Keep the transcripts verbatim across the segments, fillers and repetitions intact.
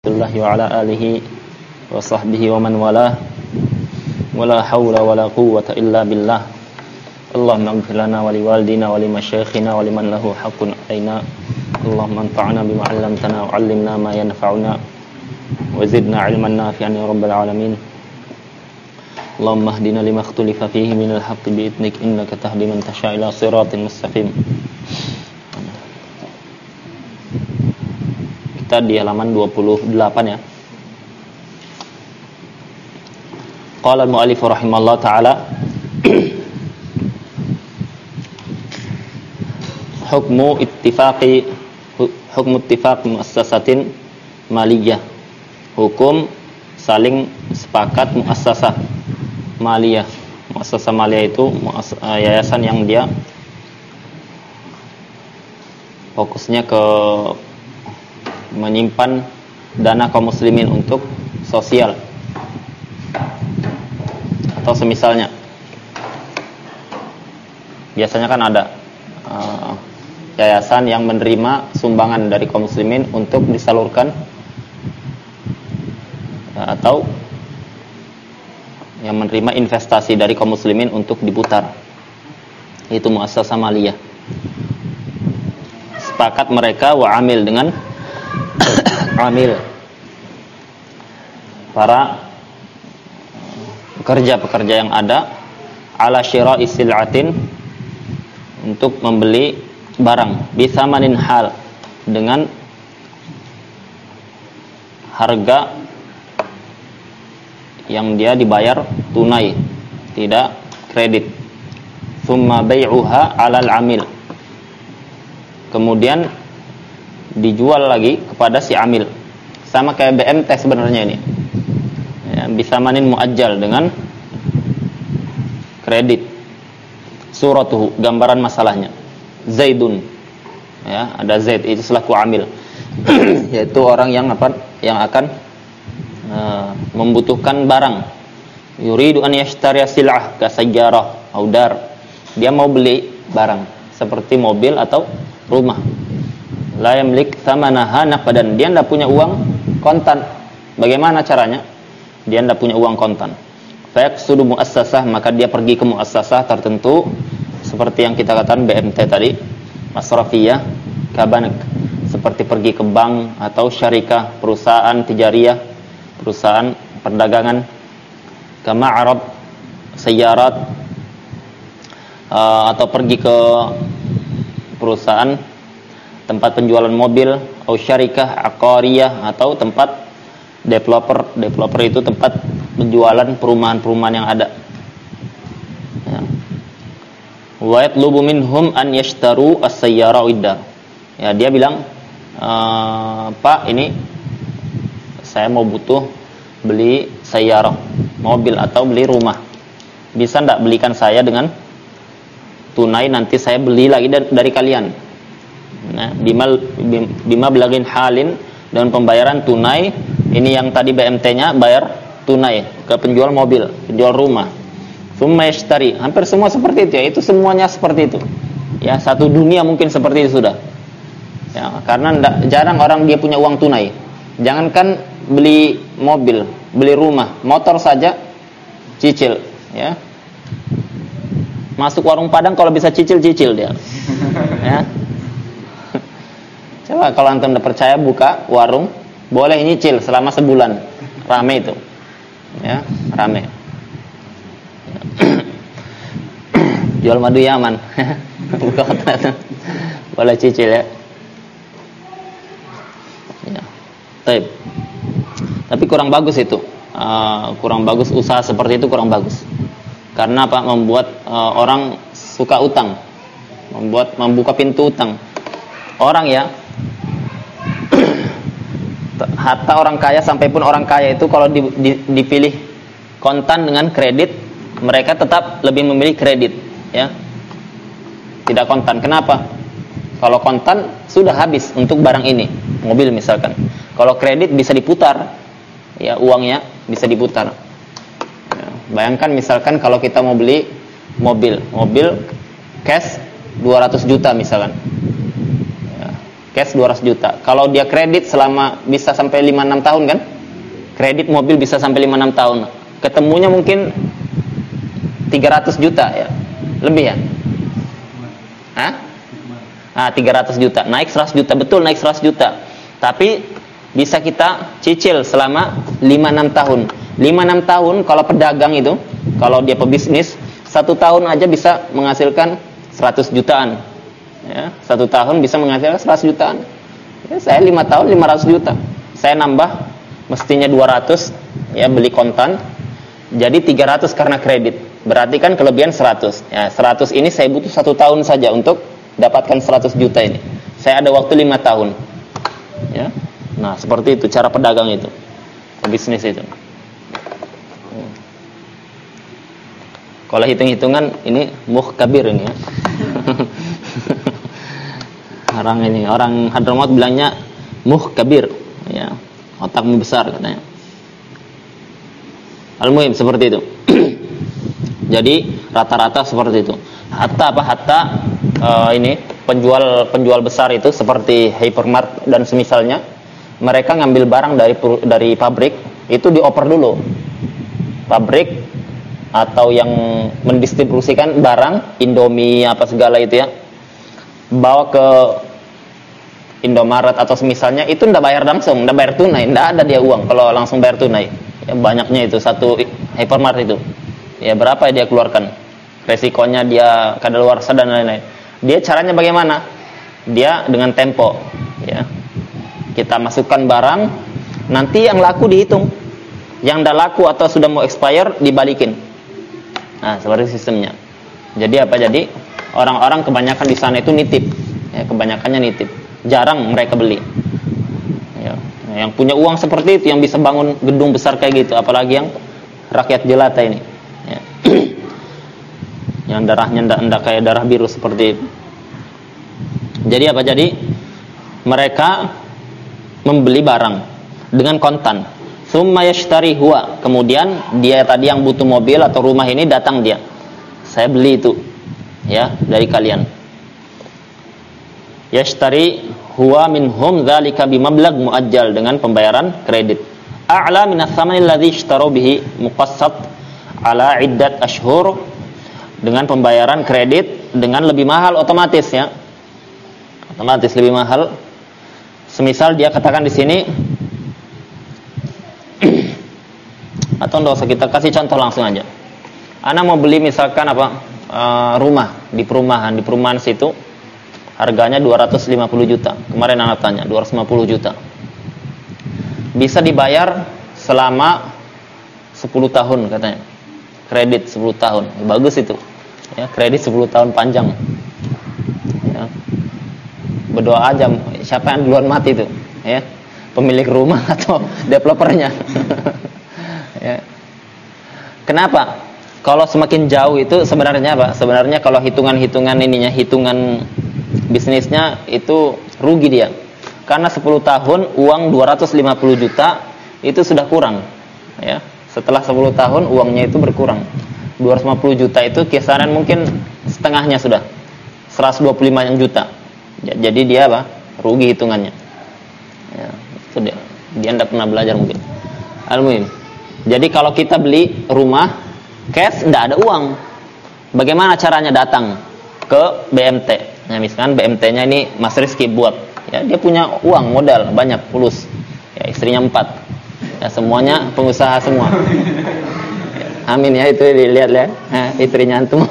Billahi wa ala alihi wa sahbihi wa man walah wa la hawla wa la quwwata illa billah. Allahumma ighfir lana wa liwalidina wa limasyayikhina wa liman lahu haqqun alaina. Allahumma anfa'na bima 'allamtana wa 'allimna ma yanfa'una wa zidna 'ilman nafi'an ya rabbal alamin. Allahumma hdina lima ikhtalafa fihi minal haqqi bi idnik innaka tahdi man tasha' ila siratin mustaqim. Kita di halaman dua puluh delapan ya. Qala al-mu'allif rahimallahu ta'ala hukmu ittifaqi hukmu ittifaq muassasatin maliyah, hukum saling sepakat muassasah maliyah. Muassasah maliyah itu yayasan yang dia fokusnya ke menyimpan dana kaum muslimin untuk sosial atau semisalnya. Biasanya kan ada uh, yayasan yang menerima sumbangan dari kaum muslimin untuk disalurkan ya, atau yang menerima investasi dari kaum muslimin untuk diputar. Itu muassasah maliyah. Sepakat mereka wa amil dengan amil para pekerja-pekerja yang ada ala syira'i sil'atin untuk membeli barang bisamanin hal dengan harga yang dia dibayar tunai, tidak kredit. Tsumma bai'uha 'alal 'amil, kemudian dijual lagi kepada si amil. Sama kayak B M T sebenarnya ini ya, bisa manin muajjal dengan kredit. Suratuhu, gambaran masalahnya, Zaidun ya, ada Zaid itu selaku amil yaitu orang yang apa yang akan uh, membutuhkan barang. Yuridu an yashtariya sil'ah ka sayярah aw dar, dia mau beli barang seperti mobil atau rumah. La yamlik thamanaha naqdan, dia tidak punya uang kontan. Bagaimana caranya? Dia tidak punya uang kontan. Fayaqsudu muassasah, maka dia pergi ke muassasah tertentu seperti yang kita katakan B M T tadi, masrafiyah, kabanak, seperti pergi ke bank atau syarikah, perusahaan tijariyah, perusahaan perdagangan, kama arab sayyarat, uh, atau pergi ke perusahaan tempat penjualan mobil, atau syarikah aqariyah, atau tempat developer. Developer itu tempat penjualan perumahan-perumahan yang ada. Ya. Wa yatlubu minhum an yashtaru as-sayyara widda. Ya, dia bilang, e, Pak, ini saya mau butuh beli sayyarah, mobil atau beli rumah. Bisa enggak belikan saya dengan tunai, nanti saya beli lagi dari, dari kalian. Nah, bima bima belagin halin, dengan pembayaran tunai. Ini yang tadi B M T-nya bayar tunai ke penjual mobil, penjual rumah. Tsumma yashtari, hampir semua seperti itu ya, itu semuanya seperti itu. Ya, satu dunia mungkin seperti itu sudah. Ya, karena enggak, jarang orang dia punya uang tunai. Jangankan beli mobil, beli rumah, motor saja cicil, ya. Masuk warung Padang kalau bisa cicil-cicil dia. Ya. Coba kalau antum tidak percaya, buka warung, boleh nyicil selama sebulan, rame itu, ya rame. Jual madu Yaman, buka hotel, boleh cicil ya. Ya. Baik. Tapi kurang bagus itu, uh, kurang bagus usaha seperti itu, kurang bagus. Karena apa? Membuat uh, orang suka utang, membuat membuka pintu utang. Orang ya. Hatta orang kaya, sampai pun orang kaya itu kalau di, di, dipilih kontan dengan kredit, mereka tetap lebih memilih kredit, ya, tidak kontan. Kenapa? Kalau kontan sudah habis untuk barang ini, mobil misalkan. Kalau kredit bisa diputar, ya uangnya bisa diputar. Ya, bayangkan misalkan kalau kita mau beli mobil, mobil cash dua ratus juta misalkan. Ya, cash dua ratus juta. Kalau dia kredit selama bisa sampai lima enam tahun kan? Kredit mobil bisa sampai lima enam tahun. Ketemunya mungkin tiga ratus juta ya. Lebih ya? Hah? Ah, tiga ratus juta. Naik seratus juta, betul naik seratus juta. Tapi bisa kita cicil selama lima enam tahun. lima enam tahun kalau pedagang itu, kalau dia pebisnis, satu tahun aja bisa menghasilkan seratus jutaan. Ya, satu tahun bisa menghasilkan seratus jutaan. Ya, saya lima tahun lima ratus juta. Saya nambah mestinya dua ratus ya, beli kontan. Jadi tiga ratus karena kredit. Berarti kan kelebihan seratus. Ya, seratus ini saya butuh satu tahun saja untuk dapatkan seratus juta ini. Saya ada waktu lima tahun. Ya. Nah, seperti itu cara pedagang itu. Bisnis itu. Kalau hitung-hitungan ini muhkabir ini ya. Orang ini, orang Hadramaut bilangnya muhkabir ya. Otakmu besar katanya. Al-muhim seperti itu. Jadi rata-rata seperti itu. Hatta apa? Hatta uh, ini penjual penjual besar itu seperti hypermart dan semisalnya, mereka ngambil barang dari dari pabrik itu dioper dulu. Pabrik atau yang mendistribusikan barang Indomie apa segala itu ya, bawa ke Indomaret atau semisalnya, itu ndak bayar langsung, ndak bayar tunai, ndak ada dia uang kalau langsung bayar tunai. Ya, banyaknya itu satu hypermart itu. Ya berapa dia keluarkan? Resikonya dia kadaluarsa dan lain-lain. Dia caranya bagaimana? Dia dengan tempo, ya. Kita masukkan barang, nanti yang laku dihitung. Yang ndak laku atau sudah mau expire dibalikin. Nah, seperti sistemnya. Jadi apa? Jadi orang-orang kebanyakan di sana itu nitip. Ya, kebanyakannya nitip. Jarang mereka beli. Ya, yang punya uang seperti itu yang bisa bangun gedung besar kayak gitu, apalagi yang rakyat jelata ini. Ya. Yang darahnya ndak kayak darah biru seperti itu. Jadi apa? Jadi mereka membeli barang dengan kontan. Summa yashtari huwa. Kemudian dia tadi yang butuh mobil atau rumah ini datang dia. Saya beli itu. Ya, dari kalian. Yashtari huwa minhum dzalika bimablag muajjal, dengan pembayaran kredit. A'la min ats-tsamani alladzi ishtaru bihi muqassat ala iddat ashhur, dengan pembayaran kredit dengan lebih mahal otomatis ya. Otomatis lebih mahal. Semisal dia katakan di sini, atau enggak usah kita kasih contoh langsung aja. Ana mau beli misalkan apa uh, rumah di perumahan, di perumahan situ harganya dua ratus lima puluh juta. Kemarin anak tanya dua ratus lima puluh juta. Bisa dibayar selama sepuluh tahun katanya. Kredit sepuluh tahun. Bagus itu. Ya, kredit sepuluh tahun panjang. Ya. Berdoa aja siapa yang duluan mati itu, ya. Pemilik rumah atau developernya. Ya. Kenapa? Kalau semakin jauh itu sebenarnya apa? Sebenarnya kalau hitungan-hitungan ininya, hitungan bisnisnya itu rugi dia. Karena sepuluh tahun uang dua ratus lima puluh juta itu sudah kurang, ya. Setelah sepuluh tahun uangnya itu berkurang. dua ratus lima puluh juta itu kisaran mungkin setengahnya sudah. seratus dua puluh lima juta. Jadi dia apa? Rugi hitungannya. Ya, itu dia. Dia enggak pernah belajar mungkin. Al-muhim. Jadi kalau kita beli rumah cash, tidak ada uang. Bagaimana caranya datang ke B M T? Nah, misalkan B M T-nya ini Mas Rizky buat, ya dia punya uang modal banyak, fulus. Ya, istrinya empat. Ya, semuanya pengusaha semua. Ya, amin ya, itu dilihat-lihat. Nah, istrinya antum.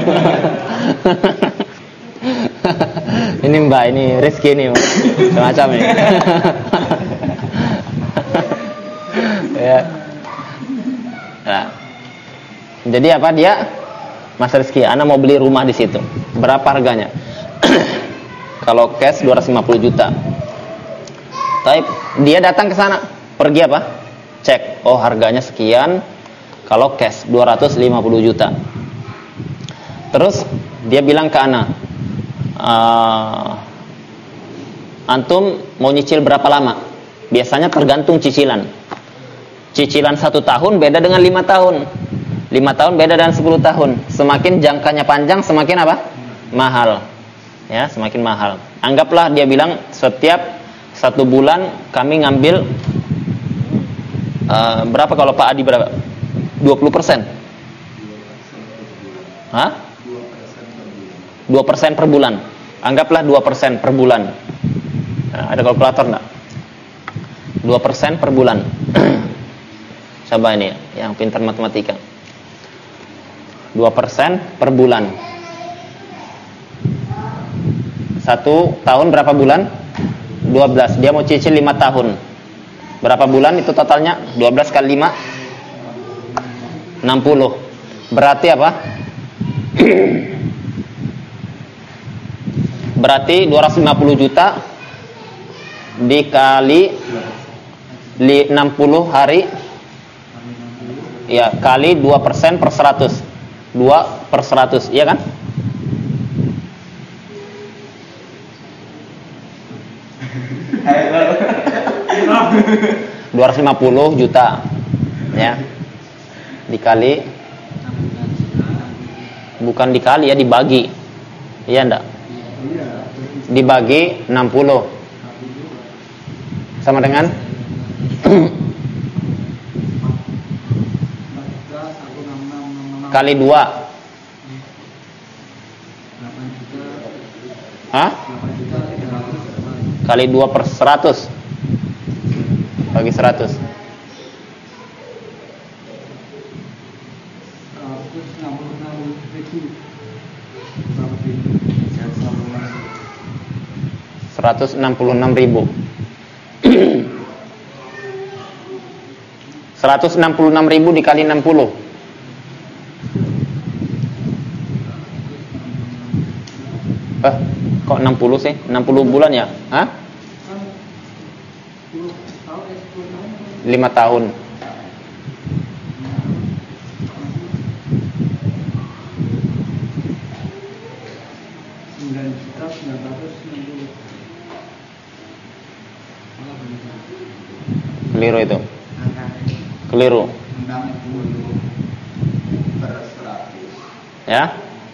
Ini Mbak, ini Rizky ini semacam ini. Ya. Nah, jadi apa dia? Mas Rizky, ana mau beli rumah di situ. Berapa harganya? Kalau cash dua ratus lima puluh juta. Tapi dia datang ke sana, pergi apa? Cek, oh harganya sekian. Kalau cash dua ratus lima puluh juta. Terus dia bilang ke ana, uh, antum mau nyicil berapa lama? Biasanya tergantung cicilan. Cicilan satu tahun beda dengan lima tahun. Lima tahun beda dengan sepuluh tahun. Semakin jangkanya panjang, semakin apa? Mahal. Ya, semakin mahal. Anggaplah dia bilang setiap satu bulan kami ngambil uh, berapa kalau Pak Adi berapa? dua puluh persen. Hah? dua persen per bulan. Anggaplah dua persen per bulan. Nah, ada kalkulator enggak? dua persen per bulan. Coba ini ya, yang pintar matematika. dua persen per bulan. Satu tahun berapa bulan? dua belas. Dia mau cicil lima tahun. Berapa bulan itu totalnya? dua belas kali lima enam puluh. Berarti apa? Berarti dua ratus lima puluh juta dikali enam puluh hari, ya, kali dua persen per seratus. dua per seratus, iya kan? dua ratus lima puluh juta, ya, dikali, bukan dikali ya, dibagi, iya enggak? Dibagi enam puluh sama dengan kali dua. Hah? Kali dua per seratus. Bagi seratus. seratus enam puluh enam ribu. seratus enam puluh enam ribu dikali enam puluh. Eh, kok enam puluh sih? enam puluh bulan ya? Hah? lima tahun. Keliru itu. Keliru. Ya?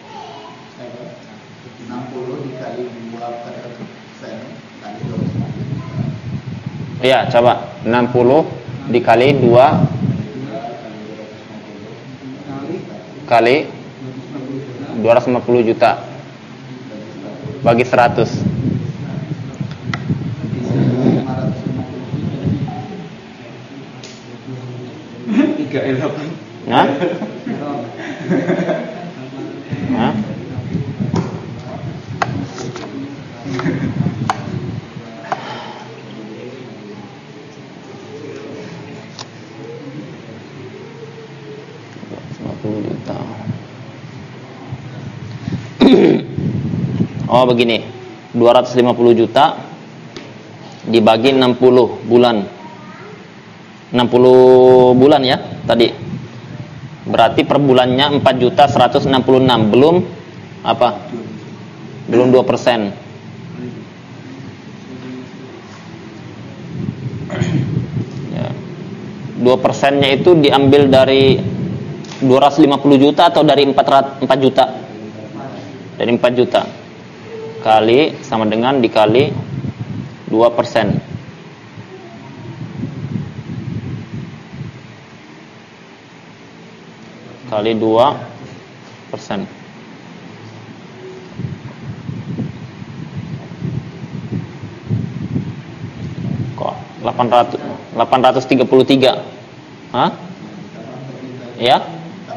enam puluh dikali dua persen kali dua. Iya, coba. enam puluh dikali dua kali dua ratus lima puluh juta bagi seratus. tiga koma delapan. Hah? Hah? lima puluh juta. Oh begini, dua ratus lima puluh juta dibagi enam puluh bulan. enam puluh bulan ya tadi. Berarti per bulannya empat juta seratus enam puluh enam, belum apa? Belum dua persen. Ya. dua persennya itu diambil dari dua ratus lima puluh juta atau dari empat juta? Dari empat juta. Kali sama dengan dikali dua persen. Kali dua persen. Kok delapan ratus tiga puluh tiga? Hah? Ya?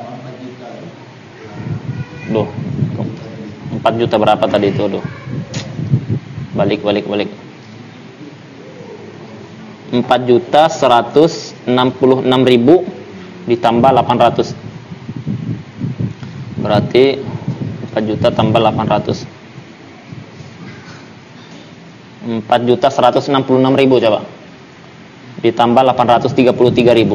Duh. empat juta berapa tadi itu? Duh. Balik, balik, balik. empat juta seratus enam puluh enam ribu ditambah delapan ratus. Berarti empat juta tambah delapan ratus. empat juta seratus enam puluh enam ribu coba. Ditambah delapan ratus tiga puluh tiga ribu.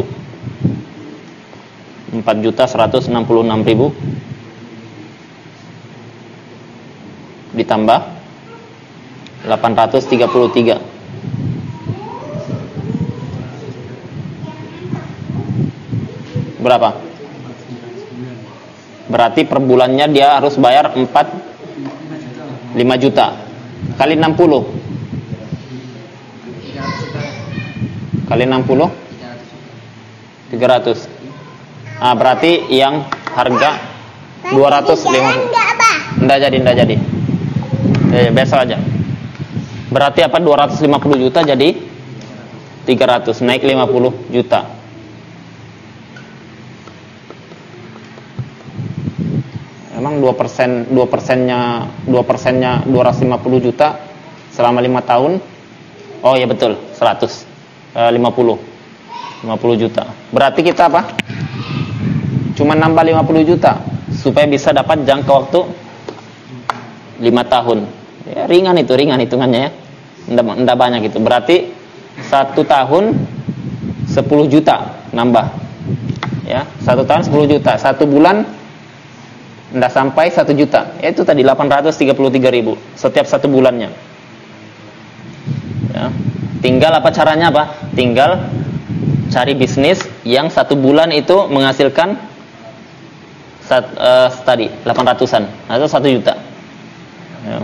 empat juta seratus enam puluh enam ribu ditambah delapan ratus tiga puluh tiga. Berapa? Berarti per bulannya dia harus bayar empat lima juta. kali enam puluh. Kali enam puluh tiga ratus. Ah, berarti yang harga dua ratus lima puluh. Enggak jadi, enggak jadi. Eh, besok aja. Berarti apa? dua ratus lima puluh juta jadi tiga ratus, naik lima puluh juta. Emang dua persen, dua persennya, dua persennya dua ratus lima puluh juta selama lima tahun. Oh iya betul, seratus lima puluh juta. Berarti kita apa? Cuma nambah lima puluh juta supaya bisa dapat jangka waktu lima tahun. Ya, ringan itu, ringan hitungannya ya. Enggak, enggak banyak itu. Berarti satu tahun sepuluh juta nambah. Ya, satu tahun sepuluh juta. Satu bulan enggak sampai satu juta. Ya, itu tadi delapan ratus tiga puluh tiga ribu setiap satu bulannya. Ya. Tinggal apa caranya apa? Tinggal cari bisnis yang satu bulan itu menghasilkan sat, uh, tadi delapan ratusan atau satu juta. Ya.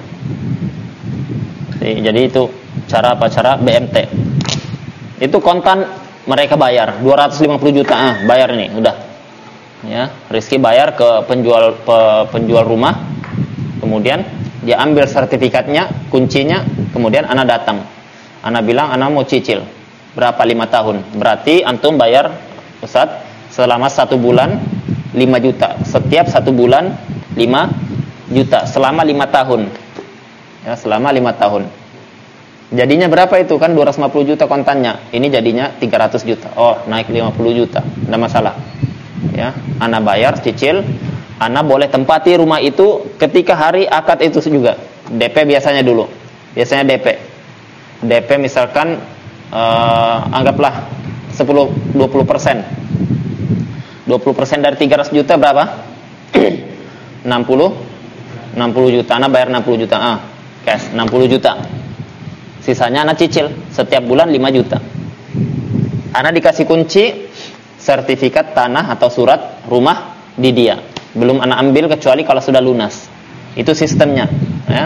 Jadi itu cara apa? Cara B M T. Itu kontan mereka bayar dua ratus lima puluh juta. Ah, bayar nih, udah. Ya, Rizky bayar ke penjual pe, penjual rumah. Kemudian dia ambil sertifikatnya, kuncinya, kemudian anak datang. Anak bilang anak mau cicil. Berapa? lima tahun. Berarti antum bayar, Ustaz, selama satu bulan lima juta. Setiap satu bulan lima juta selama lima tahun. Ya, selama lima tahun. Jadinya berapa itu? Kan dua ratus lima puluh juta kontannya. Ini jadinya tiga ratus juta. Oh, naik lima puluh juta. Enggak masalah. Ya, anak bayar cicil, anak boleh tempati rumah itu ketika hari akad itu juga. D P biasanya dulu. Biasanya D P. D P misalkan uh, anggaplah sepuluh dua puluh persen. dua puluh persen dari tiga ratus juta berapa? enam puluh juta. Anak bayar enam puluh juta. Ah, cash enam puluh juta. Sisanya anak cicil setiap bulan lima juta. Anak dikasih kunci sertifikat tanah atau surat rumah di dia. Belum anak ambil kecuali kalau sudah lunas. Itu sistemnya, ya.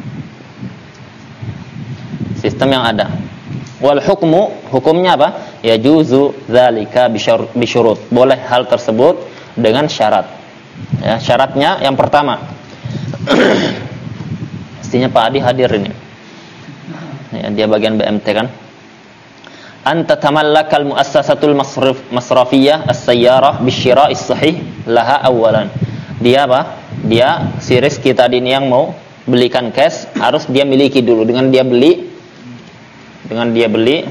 Sistem yang ada. Wal hukmu, hukumnya apa? Ya juzu dzalika bisyurut. Boleh hal tersebut dengan syarat. Ya, syaratnya yang pertama. Pastinya Pak Adi hadir ini. Ya, dia bagian B M T kan. Anta tamallakal muassasatul masraf masrafiyah as-sayyarah bisyira'is sahih laha awalan. Dia apa? Dia si Rizky tadi ini yang mau belikan cash harus dia miliki dulu. Dengan dia beli dengan dia beli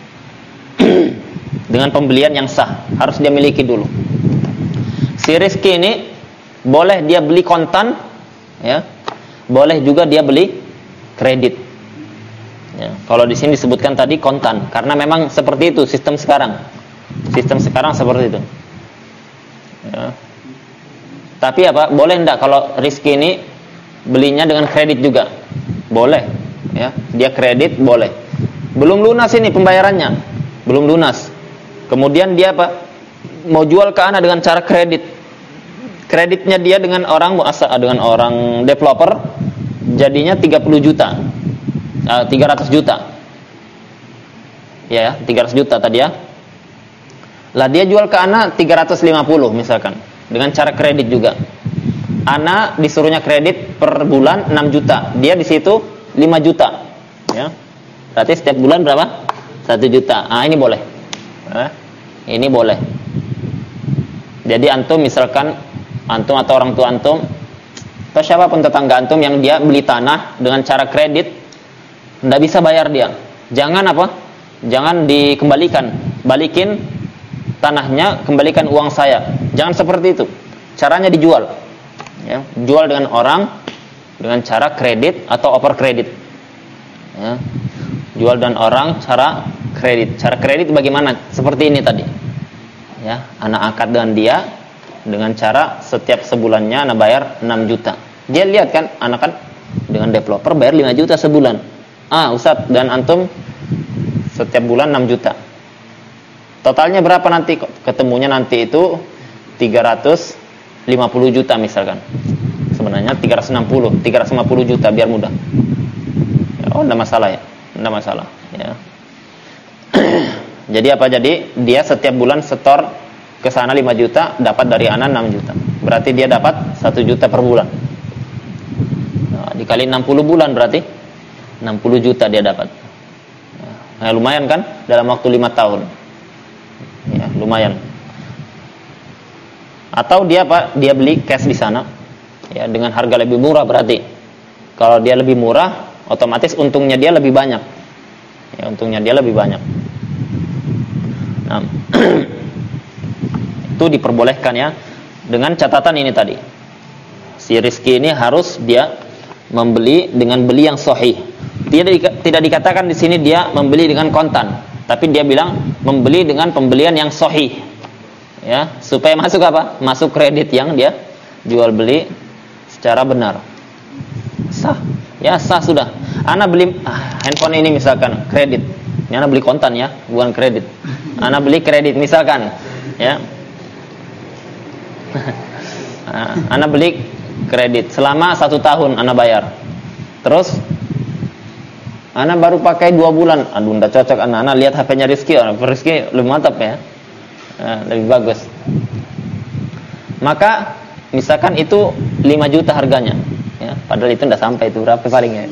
dengan pembelian yang sah harus dia miliki dulu. Si Rizky ini boleh dia beli kontan, ya, boleh juga dia beli kredit. Ya, kalau di sini disebutkan tadi kontan karena memang seperti itu sistem sekarang. Sistem sekarang seperti itu. Ya. Tapi apa? Boleh enggak kalau Rizky ini belinya dengan kredit juga? Boleh. Ya, dia kredit boleh. Belum lunas ini pembayarannya, belum lunas. Kemudian dia apa? Mau jual ke anak dengan cara kredit. Kreditnya dia dengan orang muasa, dengan orang developer, jadinya tiga puluh juta, uh, tiga ratus juta. Ya, tiga ratus juta tadi ya. Lah dia jual ke anak tiga ratus lima puluh misalkan, dengan cara kredit juga. Anak disuruhnya kredit per bulan enam juta, dia di situ lima juta. Ya. Berarti setiap bulan berapa? satu juta. Ah, ini boleh. Eh, ini boleh. Jadi antum misalkan antum atau orang tua antum atau siapapun tetangga antum yang dia beli tanah dengan cara kredit, enggak bisa bayar dia. Jangan apa? Jangan dikembalikan. Balikin tanahnya, kembalikan uang saya. Jangan seperti itu. Caranya dijual. Ya, jual dengan orang dengan cara kredit atau over kredit. Ya. Jual dan orang cara kredit. Cara kredit bagaimana? Seperti ini tadi. Ya, anak akad dengan dia dengan cara setiap sebulannya anak bayar enam juta. Dia lihat kan, anak kan dengan developer bayar lima juta sebulan. Ah, Ustaz, dan antum setiap bulan enam juta. Totalnya berapa nanti? Ketemunya nanti itu tiga ratus lima puluh juta misalkan. Sebenarnya tiga ratus enam puluh, tiga ratus lima puluh juta biar mudah. Oh, enggak masalah ya. Enggak masalah, ya. Jadi apa? Jadi dia setiap bulan setor ke sana lima juta, dapat dari anak enam juta. Berarti dia dapat satu juta per bulan. Nah, dikali enam puluh bulan berarti enam puluh juta dia dapat. Nah, lumayan kan dalam waktu lima tahun. Ya, lumayan. Atau dia apa? Dia beli cash di sana. Ya, dengan harga lebih murah berarti. Kalau dia lebih murah, otomatis untungnya dia lebih banyak. Ya, untungnya dia lebih banyak. Nah, itu diperbolehkan ya, dengan catatan ini tadi. Si Rizki ini harus dia membeli dengan beli yang sahih. Tidak tidak dikatakan di sini dia membeli dengan kontan, tapi dia bilang membeli dengan pembelian yang sahih. Ya, supaya masuk apa? Masuk kredit yang dia jual beli secara benar. Sah. Ya, sah sudah. Ana beli ah, handphone ini misalkan kredit. Ini ana beli kontan ya, bukan kredit. Ana beli kredit misalkan, ya. Ana beli kredit selama satu tahun ana bayar. Terus ana baru pakai dua bulan. Aduh, enggak cocok ana. Ana lihat H P-nya Rizki, Rizki lebih mantap ya. Nah, lebih bagus. Maka misalkan itu lima juta harganya, ya, padahal itu enggak sampai itu berapa paling ya.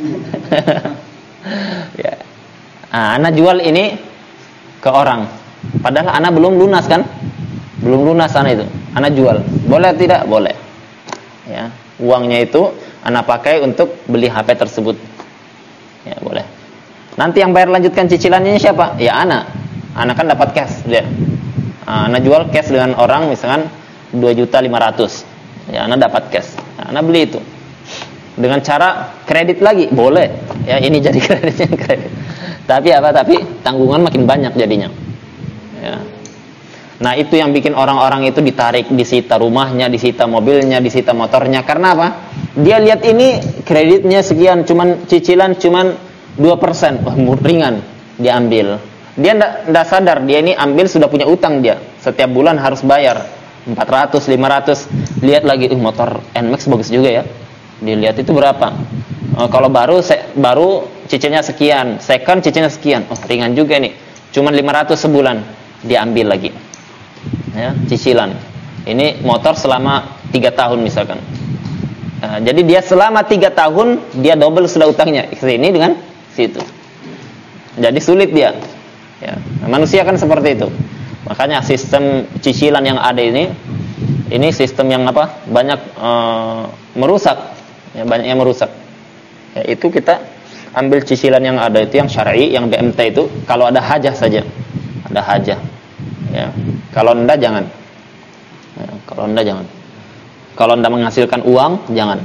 Ya. Nah, ana jual ini ke orang. Padahal ana belum lunas kan? Belum lunas ana itu. Ana jual. Boleh tidak? Boleh. Ya, uangnya itu ana pakai untuk beli H P tersebut. Ya, boleh. Nanti yang bayar lanjutkan cicilannya siapa? Ya ana. Ana kan dapat cash, lihat. Nah, ana jual cash dengan orang misalkan dua juta lima ratus. Ya, ana dapat cash. Nah, ana beli itu. Dengan cara kredit lagi, boleh. Ya, ini jadi kreditnya kredit. Tapi apa? Tapi tanggungan makin banyak jadinya. Ya. Nah, itu yang bikin orang-orang itu ditarik, disita rumahnya, disita mobilnya, disita motornya. Karena apa? Dia lihat ini kreditnya sekian, cuman cicilan cuman dua persen. Wah, ringan, dia ambil. Dia enggak sadar, dia ini ambil sudah punya utang dia. Setiap bulan harus bayar empat ratus, lima ratus. Lihat lagi, uh, motor N-Max bagus juga ya. Dilihat itu berapa? Uh, kalau baru se- baru cicilnya sekian, second cicilnya sekian. Oh, ringan juga nih. Cuman lima ratus sebulan, dia ambil lagi. Ya, cicilan. Ini motor selama tiga tahun misalkan. Nah, jadi dia selama tiga tahun dia double sudah utangnya. Ini dengan situ. Jadi sulit dia. Ya, manusia kan seperti itu. Makanya sistem cicilan yang ada ini, ini sistem yang apa? Banyak uh, merusak. Ya, banyak yang merusak. Ya, itu kita ambil cicilan yang ada itu yang syar'i, yang B M T itu kalau ada hajah saja. Ada hajah. Ya. Kalau enggak jangan. Ya, kalau enggak jangan. Kalau enggak menghasilkan uang, jangan.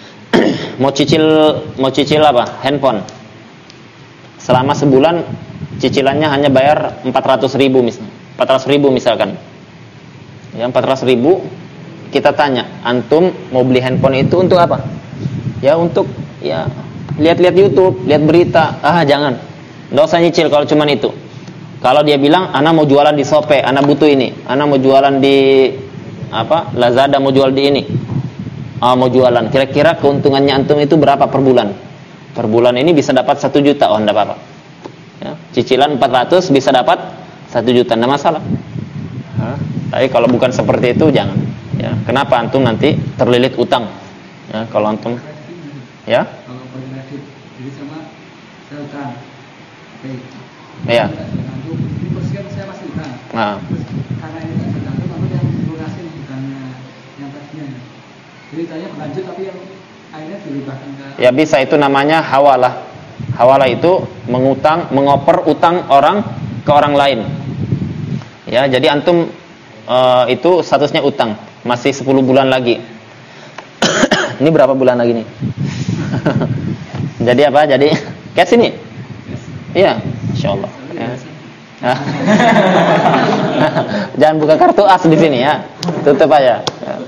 mau cicil mau cicil apa? Handphone. Selama sebulan cicilannya hanya bayar empat ratus ribu misalnya. empat ratus ribu misalkan. Ya, empat ratus ribu kita tanya, antum mau beli handphone itu untuk apa? Ya, untuk ya lihat-lihat YouTube, lihat berita. Ah, jangan. Enggak usah nyicil kalau cuman itu. Kalau dia bilang, ana mau jualan di Shopee, ana butuh ini. Ana mau jualan di apa? Lazada, mau jual di ini. Ah, mau jualan. Kira-kira keuntungannya antum itu berapa per bulan? Per bulan ini bisa dapat satu juta. Oh, enggak apa-apa. Ya, cicilan empat ratus bisa dapat satu juta, enggak masalah. Hah? Tapi kalau bukan seperti itu jangan. Ya, kenapa antum nanti terlilit utang? Ya, kalau antum ya? Kalau kredit, jadi sama saya utang. Oke. Iya. Ini persen saya masih utang. Nah. Terus karena ini kan tergantung apa yang lunasin utangnya yang tadinya. Jadi tanya berlanjut tapi yang akhirnya dilibatkan ke. Ya bisa, itu namanya hawalah. Hawalah itu mengutang, mengoper utang orang ke orang lain. Ya, jadi antum uh, itu statusnya utang, masih sepuluh bulan lagi. Ini berapa bulan lagi nih? Jadi apa? Jadi cash ini? Iya, insyaallah. Ya. Jangan buka kartu as di sini ya. Tutup aja.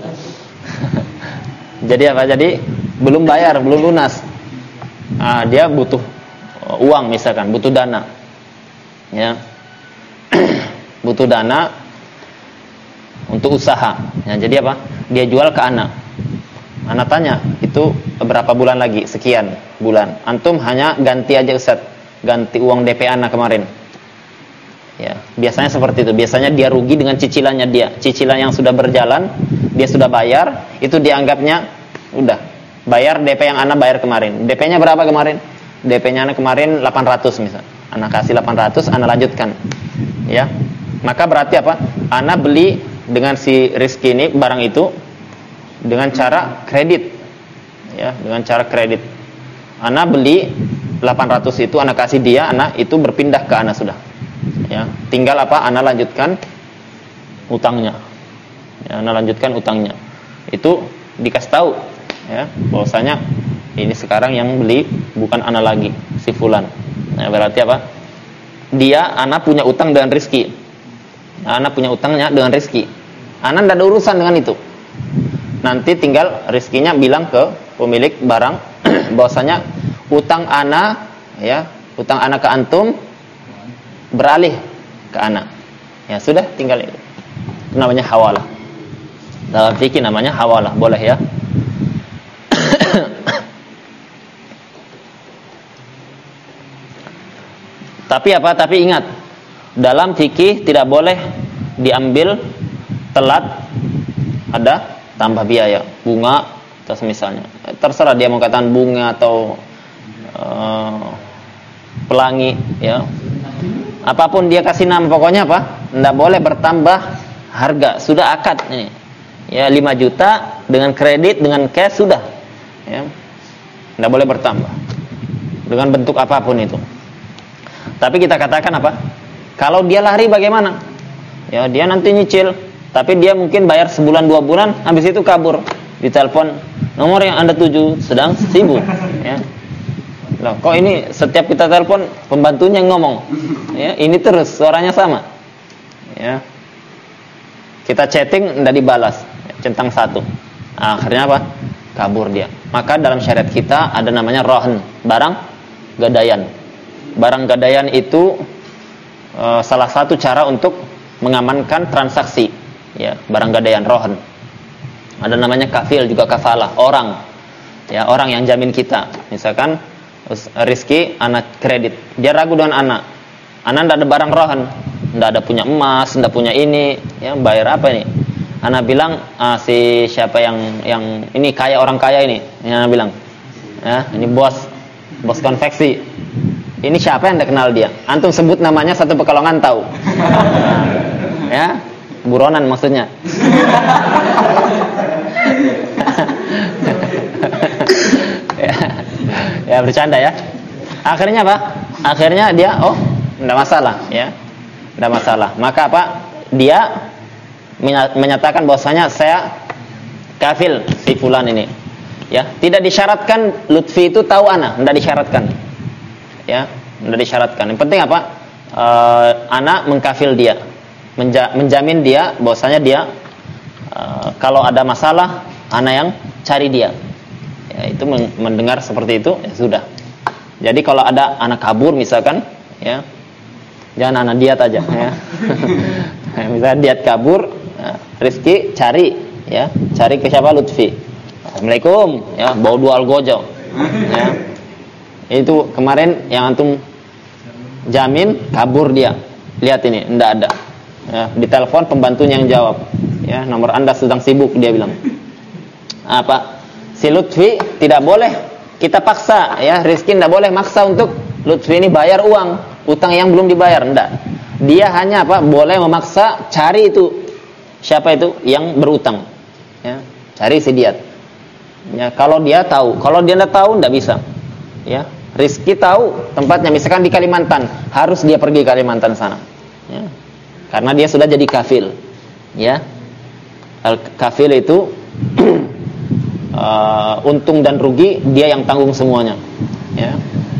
Jadi apa? Jadi belum bayar, belum lunas. Nah, dia butuh uang misalkan, butuh dana. Ya. Butuh dana untuk usaha. Ya, jadi apa? Dia jual ke anak. Anak tanya, itu berapa bulan lagi? Sekian. bulan. Antum hanya ganti aja Ustaz, ganti uang D P anak kemarin. Ya, biasanya seperti itu. Biasanya dia rugi dengan cicilannya dia. Cicilan yang sudah berjalan, dia sudah bayar, itu dianggapnya udah bayar D P yang anak bayar kemarin. D P-nya berapa kemarin? D P-nya anak kemarin delapan ratus misal. Anak kasih delapan ratus, anak lanjutkan. Ya. Maka berarti apa? Anak beli dengan si Rizki ini barang itu dengan cara kredit. Ya, dengan cara kredit. Anak beli delapan ratus itu, anak kasih dia, anak itu berpindah ke anak sudah. Ya, tinggal apa? Ana lanjutkan utangnya. Ya, ana lanjutkan utangnya. Itu dikasih tahu ya, bahwasanya ini sekarang yang beli bukan ana lagi, si fulan. Nah, berarti apa? Dia ana punya utang dengan Rizki. Ana punya utangnya dengan Rizki. Ana tidak ada urusan dengan itu. Nanti tinggal Rizkinya bilang ke pemilik barang bahwasanya utang ana ya, utang ana ke antum beralih ke anak. Ya sudah, tinggal itu. Itu namanya hawalah. Dalam fikih namanya hawalah, boleh ya. Tapi apa? Tapi ingat, dalam fikih tidak boleh diambil telat ada tambah biaya, bunga atau semisalnya. Terserah dia mau katakan bunga atau uh, pelangi ya. Apapun dia kasih nama, pokoknya apa? Tidak boleh bertambah harga. Sudah akad ini. Ya, lima juta dengan kredit, dengan cash sudah. Ya. Tidak boleh bertambah. Dengan bentuk apapun itu. Tapi kita katakan apa? Kalau dia lari bagaimana? Ya, dia nanti nyicil, tapi dia mungkin bayar sebulan dua bulan, habis itu kabur. Ditelepon, nomor yang Anda tuju sedang sibuk, ya. Loh, kok ini setiap kita telepon pembantunya ngomong, ya, ini terus suaranya sama, ya. Kita chatting tidak dibalas, centang satu, akhirnya apa? Kabur dia. Maka dalam syariat kita ada namanya rohan, barang gadaian. Barang gadaian itu e, salah satu cara untuk mengamankan transaksi, ya, barang gadaian rohan. Ada namanya kafil juga kafalah, orang, ya, orang yang jamin kita. Misalkan Rizki anak kredit, dia ragu dengan anak, anak tidak ada barang rohan, tidak ada punya emas, tidak punya ini, ya, bayar apa ini? Anak bilang, ah, si siapa yang yang ini kaya, orang kaya ini, yang anak bilang, ya, ini bos, bos konveksi, ini siapa yang tidak kenal dia? Antum sebut namanya satu Pekalongan tahu, ya, buronan maksudnya. Ya, bercanda ya. Akhirnya apa? Akhirnya dia, oh, tidak masalah, ya, tidak masalah. Maka apa? Dia menyatakan bahwasanya saya kafil si fulan ini, ya. Tidak disyaratkan Lutfi itu tahu ana, tidak disyaratkan, ya, tidak disyaratkan. Yang penting apa? E, ana mengkafil dia, menja menjamin dia bahwasanya dia e, kalau ada masalah, ana yang cari dia. Ya, itu mendengar seperti itu, ya sudah. Jadi kalau ada anak kabur misalkan, ya, jangan anak diat aja, ya. Misalkan diat kabur, ya, Rizki cari, ya, cari ke siapa? Lutfi. Assalamualaikum, ya, bawa dua algojo, ya. Itu kemarin yang antum jamin kabur dia. Lihat ini, enggak ada. Ya, ditelepon pembantunya yang jawab, ya, nomor Anda sedang sibuk, dia bilang. Apa? Si Lutfi tidak boleh kita paksa, ya, Rizki tidak boleh maksa untuk Lutfi ini bayar uang utang yang belum dibayar, enggak. Dia hanya apa? Boleh memaksa cari itu siapa itu yang berutang, ya, cari si diat. Ya, kalau dia tahu, kalau dia tidak tahu tidak bisa, ya. Rizki tahu tempatnya, misalkan di Kalimantan, harus dia pergi ke Kalimantan sana, ya, karena dia sudah jadi kafil, ya. Al kafil itu Uh, untung dan rugi dia yang tanggung semuanya, ya.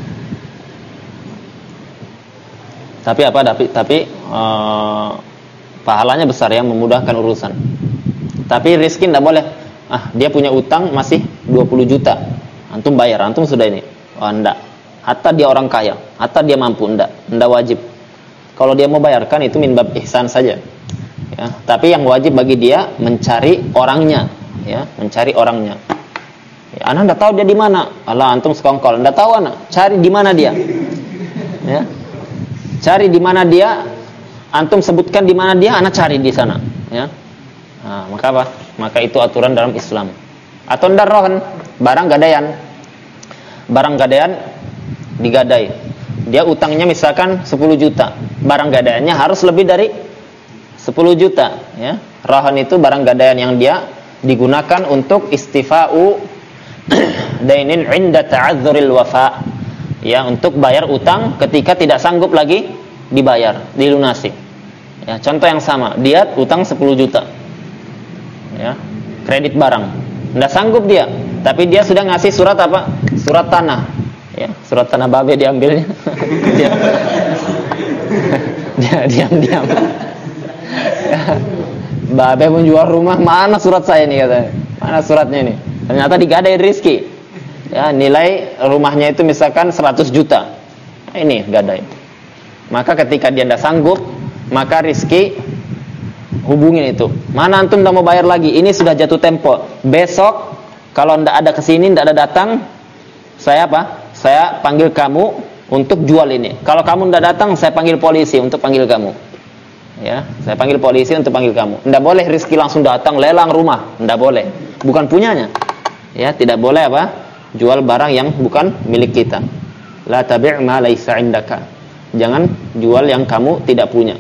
Tapi apa? Tapi, tapi uh, pahalanya besar, ya, memudahkan urusan. Tapi Rizki tidak boleh. Ah, dia punya utang masih dua puluh juta, antum bayar, antum sudah ini. Oh, enggak. Hatta dia orang kaya, hatta dia mampu, enggak, enggak wajib. Kalau dia mau bayarkan itu min bab ihsan saja, ya. Tapi yang wajib bagi dia mencari orangnya, ya, mencari orangnya. Ya, anak enggak tahu dia di mana. Allah, antum sekongkol, enggak tahu anak. Cari di mana dia. Ya. Cari di mana dia. Antum sebutkan di mana dia, anak cari di sana, ya. Nah, maka apa? Maka itu aturan dalam Islam. Atau ndak rohan, barang gadaian. Barang gadaian digadai. Dia utangnya misalkan sepuluh juta. Barang gadaiannya harus lebih dari sepuluh juta, ya. Rohan itu barang gadaian yang dia digunakan untuk istifa'u dainin 'inda ta'adzuril wafa. Ya, untuk bayar utang ketika tidak sanggup lagi dibayar, dilunasi. Ya, contoh yang sama, dia utang sepuluh juta. Ya, kredit barang. Enggak sanggup dia, tapi dia sudah ngasih surat apa? Surat tanah. Ya, surat tanah babe diambilnya. dia dia diam-diam. Babe menjual rumah, mana surat saya nih katanya. Mana suratnya ini? Ternyata digadai rezeki. Ya, nilai rumahnya itu misalkan seratus juta. Nah, ini gadai. Maka ketika dia tidak sanggup, maka Rizki hubungin itu. Mana antum tidak mau bayar lagi? Ini sudah jatuh tempo. Besok kalau tidak ada kesini, tidak ada datang, saya apa? Saya panggil kamu untuk jual ini. Kalau kamu tidak datang, saya panggil polisi untuk panggil kamu. Ya, saya panggil polisi untuk panggil kamu. Tidak boleh Rizki langsung datang lelang rumah. Tidak boleh. Bukan punyanya. Ya, tidak boleh apa? Jual barang yang bukan milik kita. La tabi' ma laisa 'indaka. Jangan jual yang kamu tidak punya.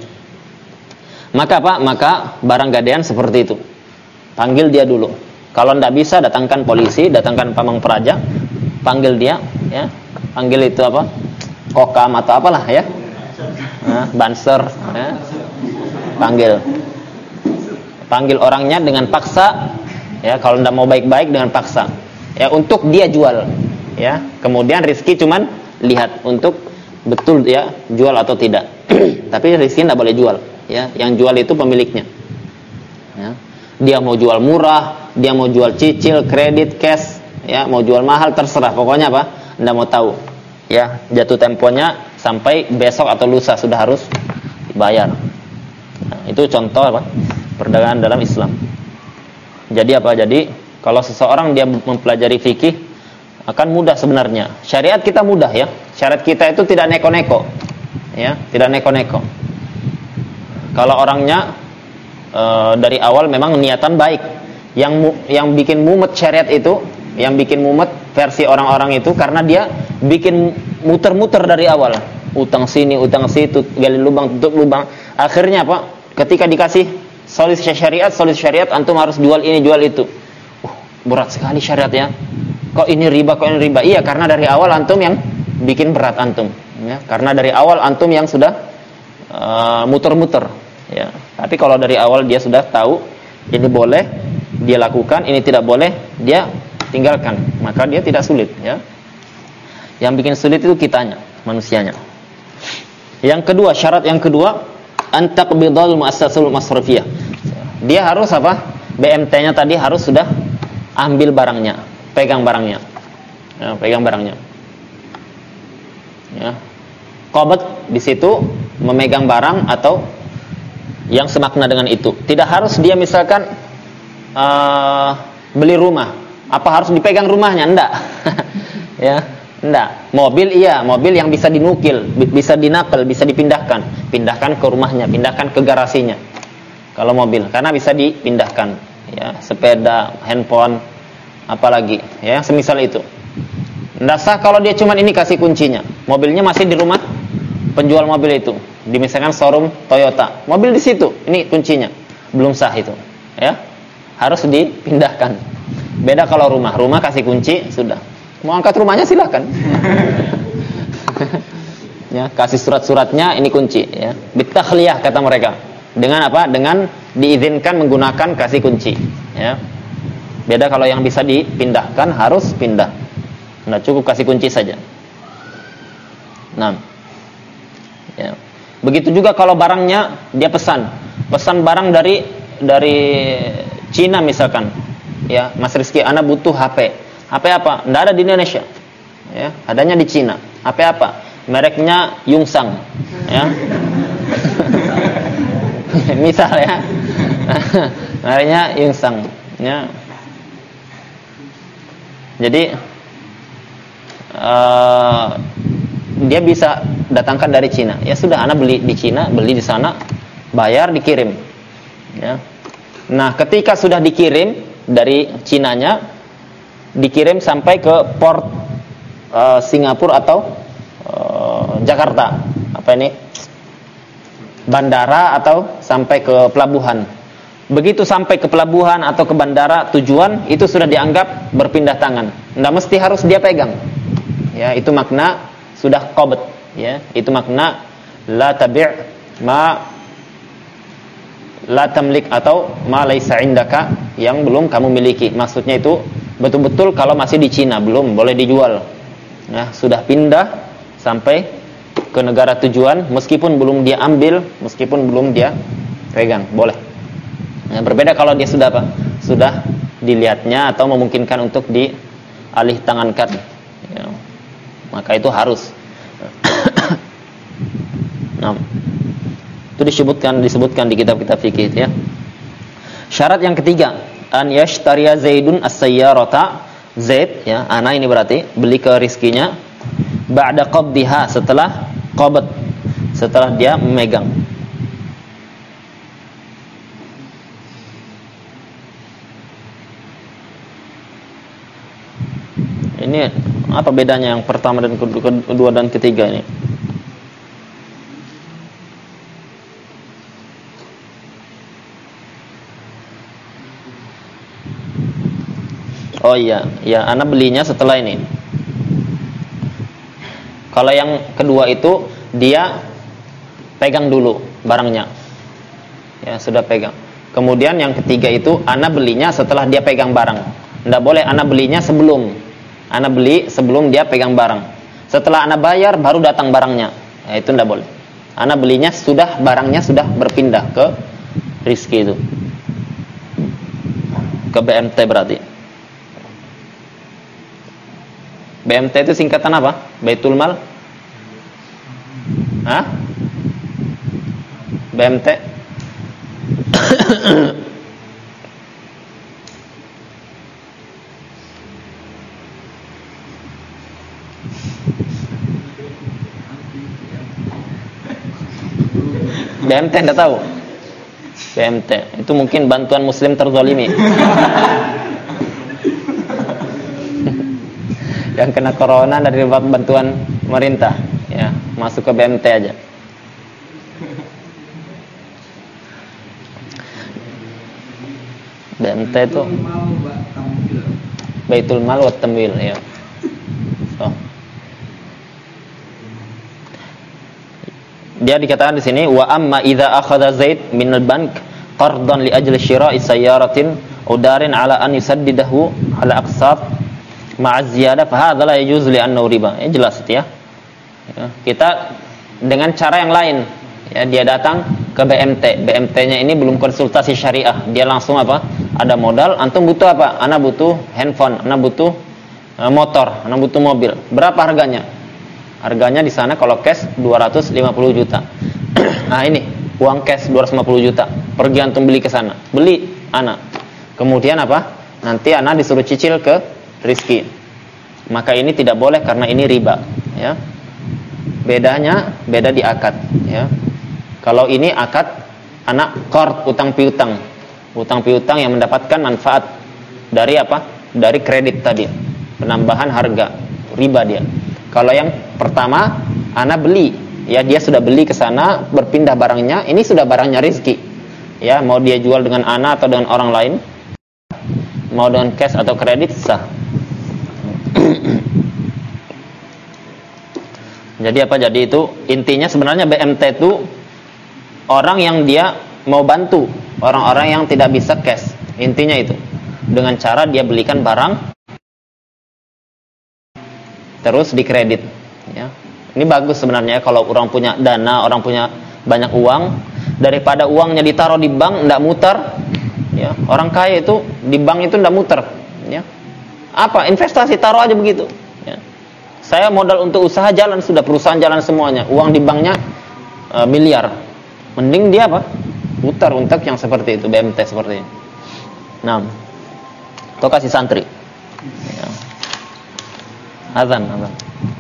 Maka apa? Maka barang gadaian seperti itu. Panggil dia dulu. Kalau tidak bisa, datangkan polisi, datangkan pamong praja, panggil dia, ya. Panggil itu apa? Kokam atau apalah, ya. Nah, banser, ya. Panggil. Panggil orangnya dengan paksa, ya. Kalau tidak mau baik-baik, dengan paksa. Ya, untuk dia jual, ya. Kemudian Rizki cuman lihat untuk betul ya jual atau tidak. Tapi Rizki tidak boleh jual, ya. Yang jual itu pemiliknya, ya. Dia mau jual murah, dia mau jual cicil, kredit, cash, ya, mau jual mahal, terserah. Pokoknya apa? Tidak mau tahu, ya. Jatuh temponya sampai besok atau lusa sudah harus dibayar. Nah, itu contoh apa? Perdagangan dalam Islam. Jadi apa? Jadi kalau seseorang dia mempelajari fikih akan mudah sebenarnya. Syariat kita mudah, ya. Syariat kita itu tidak neko-neko, ya, tidak neko-neko. Kalau orangnya e, dari awal memang niatan baik, yang yang bikin mumet syariat itu, yang bikin mumet versi orang-orang itu karena dia bikin muter-muter dari awal, utang sini, utang situ, gali lubang, tutup lubang. Akhirnya apa? Ketika dikasih solusi syariat, solusi syariat, antum harus jual ini, jual itu. Berat sekali syariat, ya. Kok ini riba, kok ini riba? Iya, karena dari awal antum yang bikin berat antum, ya. Karena dari awal antum yang sudah uh, muter-muter, ya. Tapi kalau dari awal dia sudah tahu ini boleh dia lakukan, ini tidak boleh dia tinggalkan, maka dia tidak sulit, ya. Yang bikin sulit itu kitanya, manusianya. Yang kedua, syarat yang kedua, antaqbidul muassasatul masrufiyah. Dia harus apa? B M T-nya tadi harus sudah ambil barangnya, pegang barangnya, ya, pegang barangnya. Ya, qabd di situ memegang barang atau yang semakna dengan itu. Tidak harus dia misalkan uh, beli rumah, apa harus dipegang rumahnya? Enggak, ya, enggak. Mobil iya, mobil yang bisa dinukil, bisa dinakal, bisa dipindahkan, pindahkan ke rumahnya, pindahkan ke garasinya. Kalau mobil, karena bisa dipindahkan. Ya, sepeda, handphone, apalagi, ya, semisal itu. Nggak sah kalau dia cuman ini kasih kuncinya, mobilnya masih di rumah penjual mobil itu, di misalkan showroom Toyota, mobil di situ, ini kuncinya, belum sah itu, ya, harus dipindahkan. Beda kalau rumah, rumah kasih kunci, sudah, mau angkat rumahnya silakan. Ya, kasih surat-suratnya, ini kunci, ya, bitakhliyah kata mereka. Dengan apa? Dengan diizinkan menggunakan kasih kunci, ya. Beda kalau yang bisa dipindahkan harus pindah. Nggak cukup kasih kunci saja. Nah, ya. Begitu juga kalau barangnya dia pesan, pesan barang dari dari Cina misalkan, ya, Mas Rizky, ana butuh H P. H P apa? Nggak ada di Indonesia, ya, adanya di Cina. H P apa? Mereknya Yungsang, ya. Misal, ya. Mereknya Yungsang, ya. Jadi uh, dia bisa datangkan dari Cina. Ya sudah, ana beli di Cina, beli di sana, bayar, dikirim. Ya. Nah, ketika sudah dikirim dari Cinanya, dikirim sampai ke port uh, Singapura atau uh, Jakarta, apa ini, bandara atau sampai ke pelabuhan. Begitu sampai ke pelabuhan atau ke bandara tujuan, itu sudah dianggap berpindah tangan. Nggak mesti harus dia pegang. Ya, itu makna sudah qabd. Ya, itu makna la tabi' ma la tamlik atau ma laisa indaka, yang belum kamu miliki. Maksudnya itu betul-betul kalau masih di Cina belum boleh dijual. Nah, sudah pindah sampai ke negara tujuan, meskipun belum dia ambil, meskipun belum dia pegang, boleh. Nah, berbeda kalau dia sudah apa? Sudah dilihatnya atau memungkinkan untuk dialih tangankan. Ya, maka itu harus. Nah, itu disebutkan disebutkan di kitab-kitab fikih ya. Syarat yang ketiga, an yashtariya Zaidun as-sayyarata, Zaid ya, ana ini berarti beli ke rizkinya ba'da qabdiha, setelah qabd, setelah dia memegang. Ini apa bedanya yang pertama dan kedua dan ketiga ini? Oh iya, ya, ana belinya setelah ini. Kalau yang kedua itu dia pegang dulu barangnya. Ya, sudah pegang. Kemudian yang ketiga itu ana belinya setelah dia pegang barang. Enggak boleh ana belinya sebelum. Ana beli sebelum dia pegang barang. Setelah ana bayar baru datang barangnya. Ya, itu enggak boleh. Ana belinya sudah, barangnya sudah berpindah ke rizki itu. Ke B M T berarti. B M T itu singkatan apa? Baitul Mal? Hah? B M T? B M T enggak tahu? B M T itu mungkin bantuan muslim terzalimi. Yang kena corona dari bantuan pemerintah, ya, masuk ke B M T aja. B M T itu Baitul Mal wa Tamwil, ya. So. Dia dikatakan di sini wa amma idza akhadha Zaid min al-bank qardan li ajli syira'i sayyaratin udarin ala an yusaddidahu ala aqsat ma'a ziyadah fa hadza la yajuz li annahu riba. Ya, jelas itu ya. Ya, kita dengan cara yang lain. Ya, dia datang ke B M T. B M T-nya ini belum konsultasi syariah. Dia langsung apa? Ada modal, antum butuh apa? Ana butuh handphone, ana butuh uh, motor, ana butuh mobil. Berapa harganya? Harganya di sana kalau cash dua ratus lima puluh juta. Nah, ini uang cash dua ratus lima puluh juta. Pergi antum beli ke sana. Beli ana. Kemudian apa? Nanti ana disuruh cicil ke rizki. Maka ini tidak boleh karena ini riba, ya. Bedanya beda di akad, ya. Kalau ini akad anak qard, utang piutang. Utang piutang yang mendapatkan manfaat dari apa? Dari kredit tadi. Penambahan harga, riba dia. Kalau yang pertama ana beli, ya, dia sudah beli ke sana, berpindah barangnya, ini sudah barangnya rizki. Ya, mau dia jual dengan ana atau dengan orang lain, mau dengan cash atau kredit sah. Jadi apa? Jadi itu intinya sebenarnya B M T itu orang yang dia mau bantu orang-orang yang tidak bisa cash. Intinya itu. Dengan cara dia belikan barang terus dikredit, ya. Ini bagus sebenarnya kalau orang punya dana, orang punya banyak uang, daripada uangnya ditaruh di bank enggak muter, ya. Orang kaya itu di bank itu enggak muter, ya. Apa? Investasi, taruh aja begitu, ya. Saya modal untuk usaha jalan, sudah perusahaan jalan semuanya. Uang di banknya e, miliar. Mending dia apa? Putar untuk yang seperti itu, B M T seperti ini. Nah, atau kasih santri. Ya. Azan, azan.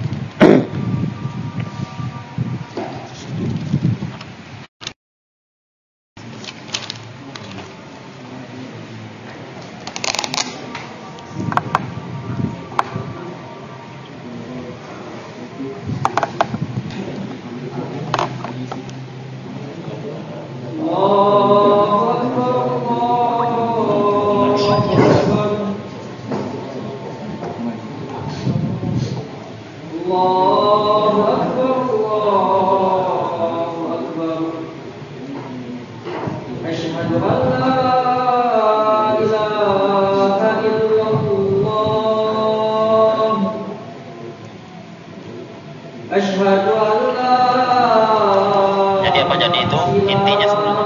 Jadi apa jadi itu intinya sebenarnya?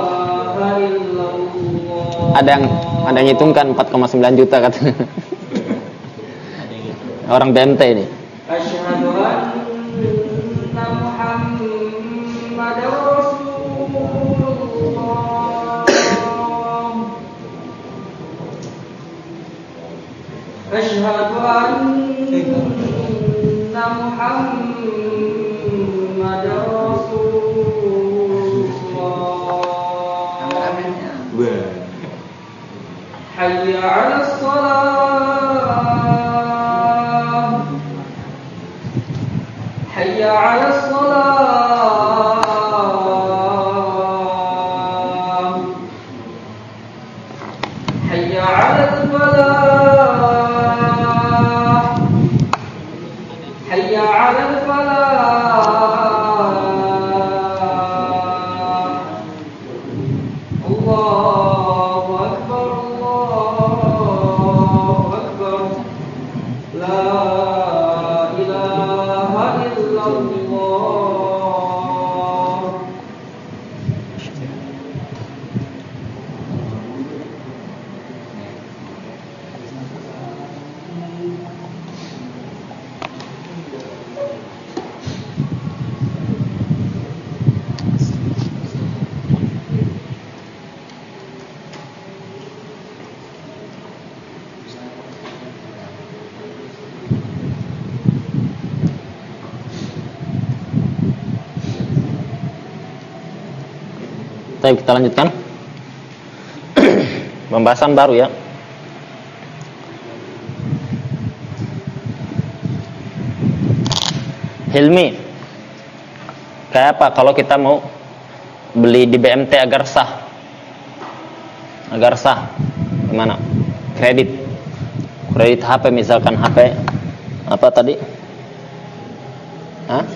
Ada yang ada yang hitungkan empat koma sembilan juta katanya. Orang B M T ini. Asyhadu anna Muhammadar Rasulullah. Asyhadu anna Muhammadar Rasulullah. Hayya 'alas shalah. Hayya 'alas shalah. Hayya 'alal falah. Hayya 'alal falah. Allahu akbar, Allahu akbar. La ilaha illallah. Baik, kita lanjutkan. Pembahasan baru ya. Hilmi, kayak apa kalau kita mau beli di B M T agar sah? Agar sah, gimana? Kredit, kredit H P misalkan H P apa tadi? Hah?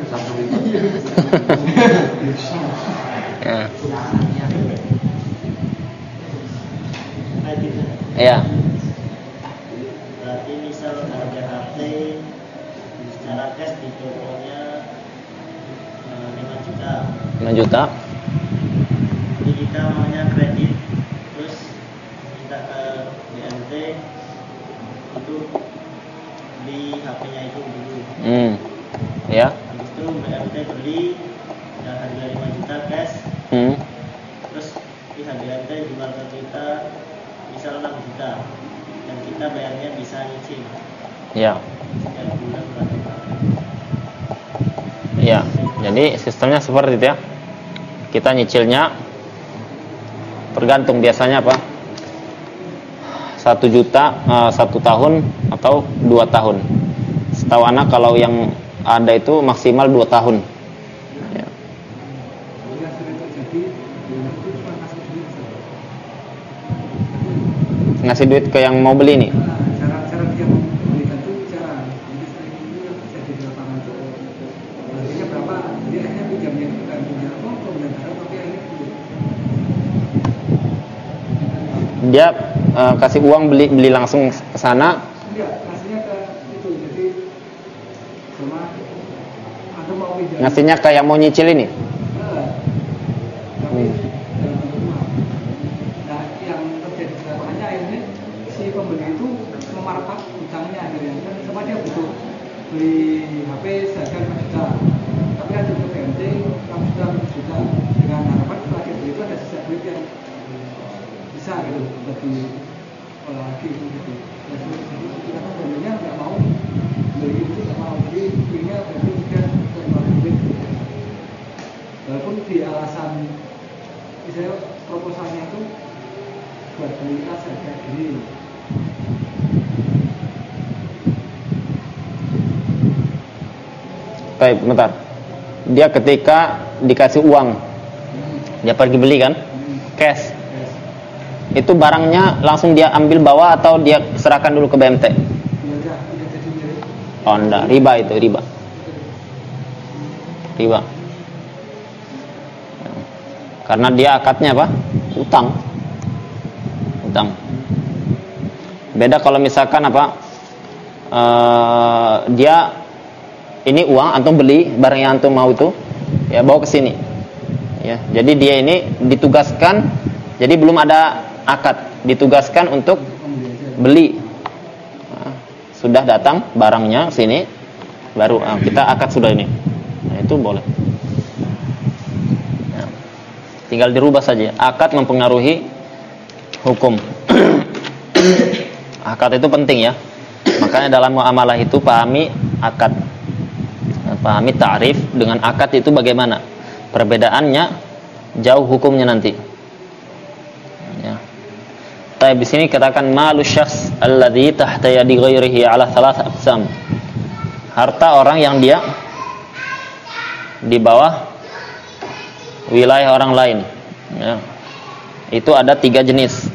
Ya. Ya. Berarti misal harga H P secara cash di tokonya eh, lima juta. lima juta. Jadi kita maunya kredit, terus kita ke B M T untuk beli H P-nya itu dulu. Hmm. Ya. Habis itu B M T beli dan harga lima juta cash. Hmm. Terus pihak B M T jual ke kita misal enam juta dan kita bayarnya bisa nyicil Ya. setiap bulan berapa. Ya. Jadi sistemnya seperti itu ya. Kita nyicilnya tergantung biasanya apa? Satu juta uh, satu tahun atau dua tahun. Setahu anak kalau yang ada itu maksimal dua tahun. Ya. Yang sering terjadi itu cuma kasih duit saja. Ngasih duit ke yang mau beli nih. Nah, cara cara dia memberikan itu cara jadi sering itu yang terjadi di lapangan itu harganya berapa, jadi akhirnya pinjamnya itu bukan pinjam apa pinjam barang tapi akhirnya duit. Dia uh, kasih uang beli beli langsung ke sana. Enggak, ngasihnya ke itu jadi sama atau mau pinjam. Ngasihnya ke yang mau nyicil ini. Nah, tapi dalam bentuk uang. Nah, yang terjadi di lapangannya akhirnya si pembeli itu memarpak utangnya akhirnya kan sama dia butuh beli H P seharga lima juta, tapi kan untuk B M T enam juta tujuh juta dengan harapan setelah dia beli itu ada sisa duit yang bisa gitu untuk diolah lagi gitu. Nah kita kan pembelinya nggak mau beli itu nggak mau, jadi belinya berarti juga terima duit. Walaupun di alasan misalnya proposalnya itu buat beli tas harga gini. Baik, bentar. Dia ketika dikasih uang, dia pergi beli kan, cash. Itu barangnya langsung dia ambil bawa atau dia serahkan dulu ke B M T? Ya udah, udah jadi milik. Oh enggak, riba itu, riba. Riba. Karena dia akadnya apa? Utang. Utang. Beda kalau misalkan apa? Uh, dia ini uang antum beli barang yang antum mau itu, ya bawa ke sini. Ya, jadi dia ini ditugaskan, jadi belum ada akad, ditugaskan untuk beli. Nah, sudah datang barangnya sini, baru ah, kita akad sudah ini. Nah, itu boleh. Nah, tinggal dirubah saja. Akad mempengaruhi hukum. Akad itu penting ya. Makanya dalam muamalah itu pahami akad. Pahami ta'rif dengan akad itu bagaimana. Perbedaannya jauh hukumnya nanti. Ya. Tapi di sini katakan malu syakhs alladhi tahta yadi ghairihi ala thalath aqsam. Harta orang yang dia di bawah wilayah orang lain. Ya. Itu ada tiga jenis.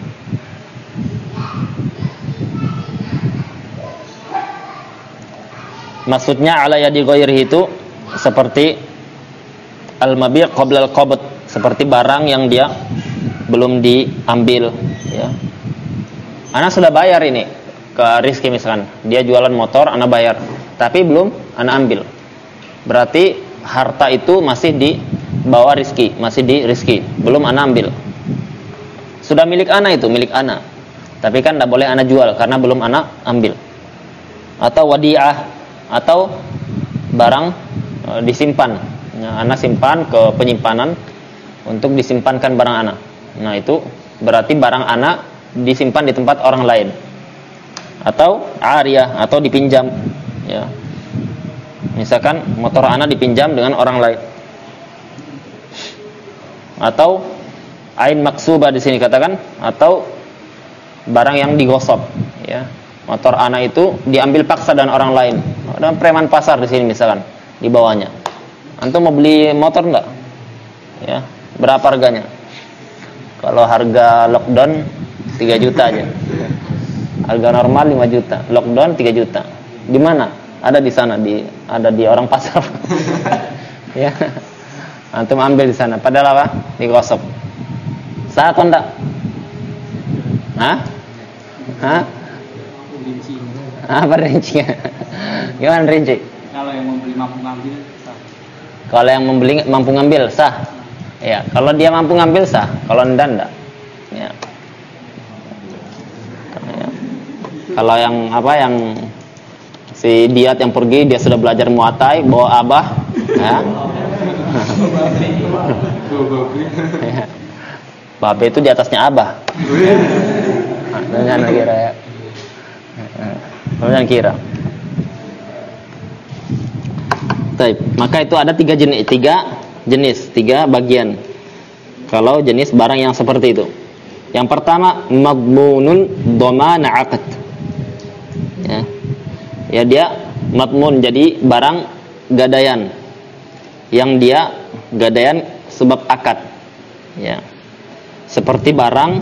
Maksudnya ala yadi ghairihi itu seperti al-mabi' qabla al-qabd, seperti barang yang dia belum diambil ya. Ana sudah bayar ini ke Rizky misalkan. Dia jualan motor, ana bayar, tapi belum ana ambil. Berarti harta itu masih di bawah Rizky, masih di Rizky, belum ana ambil. Sudah milik ana itu, milik ana. Tapi kan tidak boleh ana jual karena belum ana ambil. Atau wadi'ah, atau barang e, disimpan, ya, anak simpan ke penyimpanan untuk disimpankan barang anak. Nah itu berarti barang anak disimpan di tempat orang lain, atau ariyah, atau dipinjam. Ya, misalkan motor anak dipinjam dengan orang lain, atau ain maksubah di sini katakan, atau barang yang digosok. Ya, motor anak itu diambil paksa dan orang lain. Ada preman pasar di sini misalkan di bawahnya. Antum mau beli motor enggak? Ya, berapa harganya? Kalau harga lockdown tiga juta aja. Harga normal lima juta, lockdown tiga juta. Di mana? Ada di sana, di ada di orang pasar. Ya. Antum ambil di sana. Padahal apa? Digosok. Sah atau enggak? Hah? Hah? Apa rincinya? Gimana rinci? Kalau yang membeli mampu ngambil sah. Kalau yang membeli mampu ngambil sah. Ya, kalau dia mampu ngambil sah, kalau enggak enggak. Ya. Ya. Kalau yang apa yang si Diat yang pergi, dia sudah belajar muatai, bawa abah, ya. Ya. Babe itu di atasnya abah. Nah, jangan kira ya. Jangan kira. Baik, maka itu ada tiga jenis, tiga jenis, tiga bagian. Kalau jenis barang yang seperti itu, yang pertama madmunun dhaman aqd. Ya, ya dia madmun, jadi barang gadaian, yang dia gadaian sebab akad. Ya, seperti barang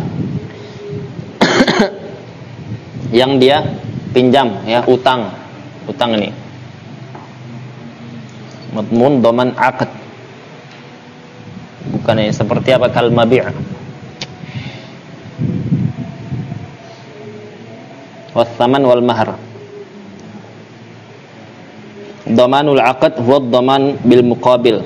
yang dia pinjam, ya utang, utang ini. Madmun dhaman aqd. Bukannya seperti apa kal mabi'. Was saman wal mahr. Dhamanul aqd huwa dhaman bil muqabil.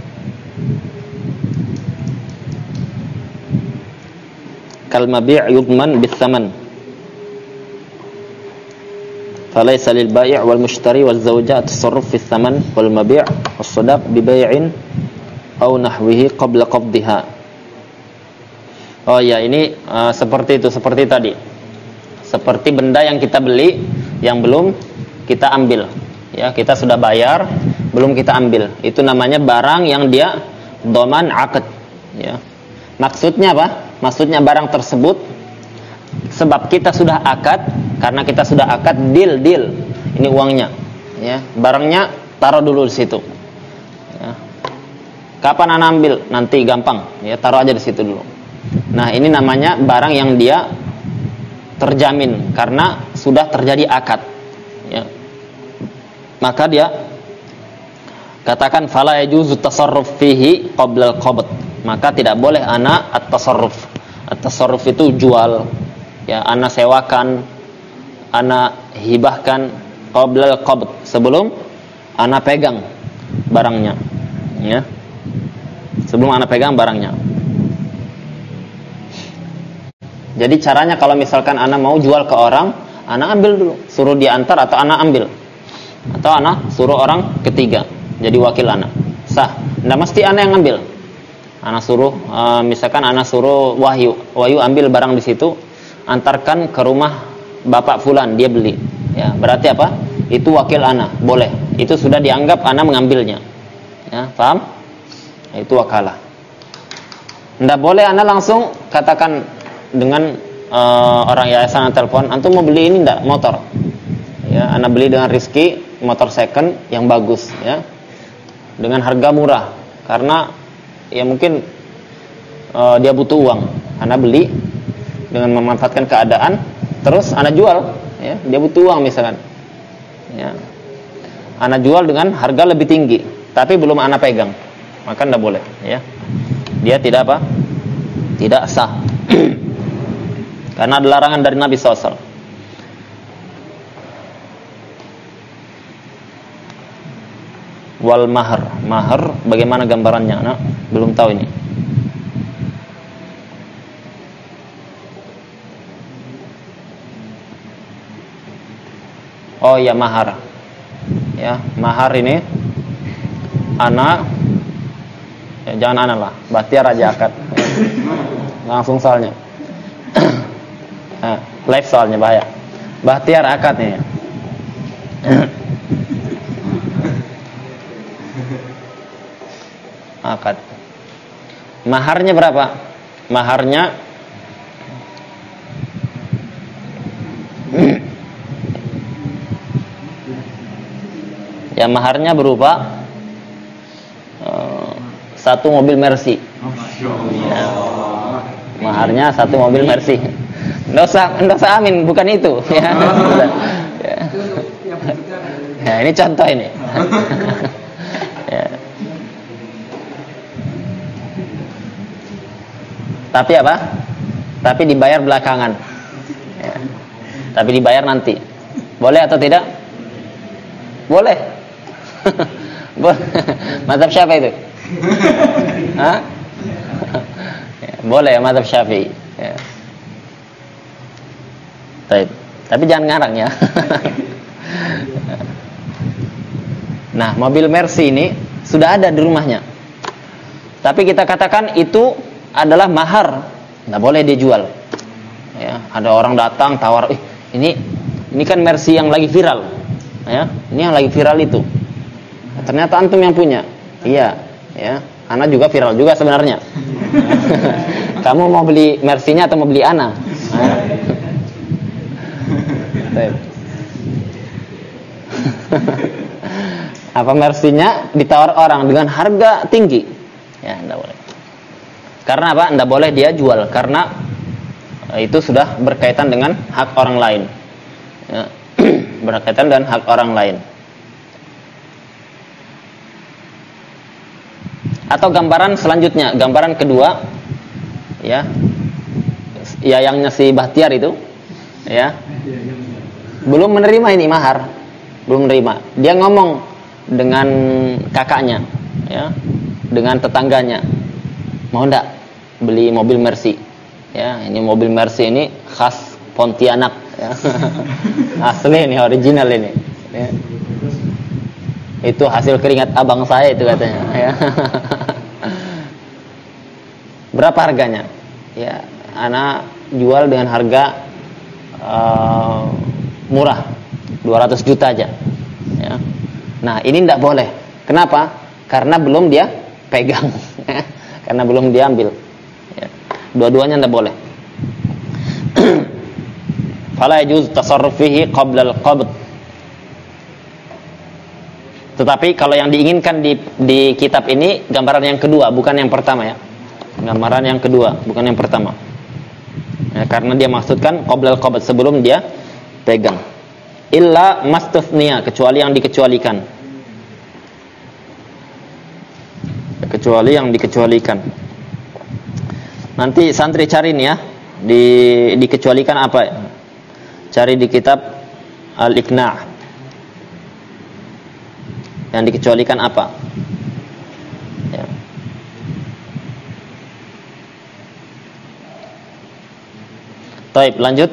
Kal mabi' yudman bis saman. فليس للبائع والمشتري والزوجة التصرف في الثمن والمبيع والصداق ببيع أو نحوه قبل قبضها. Oh ya, ini uh, seperti itu, seperti tadi. seperti benda yang kita beli yang belum kita ambil. Ya, kita sudah bayar, belum kita ambil. Itu namanya barang yang dia dhaman aqd. Ya. Maksudnya apa? Maksudnya barang tersebut sebab kita sudah akad, karena kita sudah akad deal deal. Ini uangnya. Ya, barangnya taruh dulu di situ. Ya. Kapan Anda ambil? Nanti gampang. Ya, taruh aja di situ dulu. Nah, ini namanya barang yang dia terjamin karena sudah terjadi akad. Ya. Maka dia katakan fala yajuzu tasarruf fihi qabla al-qabd. Maka tidak boleh ana at-tasarruf. At-tasarruf itu jual. Ya, ana sewakan, ana hibahkan qabla al-qabd, sebelum ana pegang barangnya. Ya. Sebelum ana pegang barangnya. Jadi caranya kalau misalkan ana mau jual ke orang, ana ambil dulu, suruh dia antar atau ana ambil. Atau ana suruh orang ketiga jadi wakil ana, sah. Nggak mesti ana yang ambil. Ana suruh, uh, misalkan ana suruh Wahyu, Wahyu ambil barang di situ, antarkan ke rumah Bapak Fulan, dia beli. Ya, berarti apa? Itu wakil ana, boleh. Itu sudah dianggap ana mengambilnya. Ya, paham? Itu wakalah. Nggak boleh ana langsung katakan dengan uh, orang yayasan telepon, antum mau beli ini enggak? Motor. Ya, ana beli dengan Rizki motor second yang bagus, ya, dengan harga murah, karena ya mungkin uh, dia butuh uang. Ana beli dengan memanfaatkan keadaan, terus ana jual, ya, dia butuh uang misalkan, ya, ana jual dengan harga lebih tinggi, tapi belum ana pegang, maka tidak boleh, ya, dia tidak apa, tidak sah, karena ada larangan dari Nabi shallallahu alaihi wasallam. Wal mahar, mahar bagaimana gambarannya? Nah, belum tahu ini. Oh ya, mahar. Ya, mahar ini ana, ya, jangan ana lah, Bahtiar aja akad. Langsung soalnya. Nah, live soalnya bahaya. Bahtiar akad nih. Akad. Maharnya berapa? Maharnya ya, maharnya berupa uh, satu mobil Mercy. Ya. Maharnya satu mobil Mercy. Nggak usah, nggak usah amin, bukan itu. Ya. Ya. Ya, ini contoh ini. Ya. Tapi apa? Tapi dibayar belakangan. Ya. Tapi dibayar nanti. Boleh atau tidak? Boleh. Boleh. Mazhab Syafi'i itu. Hah? Ya, boleh mazhab Syafi'i. Ya. Baik. Tapi jangan ngarang ya. Nah, mobil Mercy ini sudah ada di rumahnya. Tapi kita katakan itu adalah mahar, nggak boleh dijual. Ya, ada orang datang tawar, eh, ini ini kan Mercy yang lagi viral, ya, ini yang lagi viral itu. Ternyata antum yang punya, iya, ya, ana juga viral juga sebenarnya. Kamu mau beli Mercy-nya atau mau beli ana? Nah. Apa Mercy-nya ditawar orang dengan harga tinggi? Ya, nggak boleh. Karena apa? Tidak boleh dia jual, karena itu sudah berkaitan dengan hak orang lain, ya. Berkaitan dengan hak orang lain. Atau gambaran selanjutnya, gambaran kedua, ya, yayangnya si Bahtiar itu, ya, belum menerima ini mahar, belum menerima. Dia ngomong dengan kakaknya, ya, dengan tetangganya, mau ndak beli mobil Mercy? Ya, ini mobil Mercy ini khas Pontianak, ya. Asli ini, original ini. Ya. Itu hasil keringat abang saya itu katanya. Ya. Berapa harganya? Ya, ana jual dengan harga uh, murah, dua ratus juta aja. Ya. Nah, ini tidak boleh. Kenapa? Karena belum dia pegang. Karena belum diambil. Ya. Dua-duanya tidak boleh. Fala yajuz tasarruf fihi qabla al-qabd. Tetapi kalau yang diinginkan di, di kitab ini gambaran yang kedua, bukan yang pertama ya. Gambaran yang kedua, bukan yang pertama. Ya, karena dia maksudkan qabla al-qabd, sebelum dia pegang. Illa mastuthniya, kecuali yang dikecualikan. Kecuali yang dikecualikan. Nanti santri cari nih ya, di dikecualikan apa? Cari di kitab Al-Iqna'. Yang dikecualikan apa? Ya. Baik, lanjut.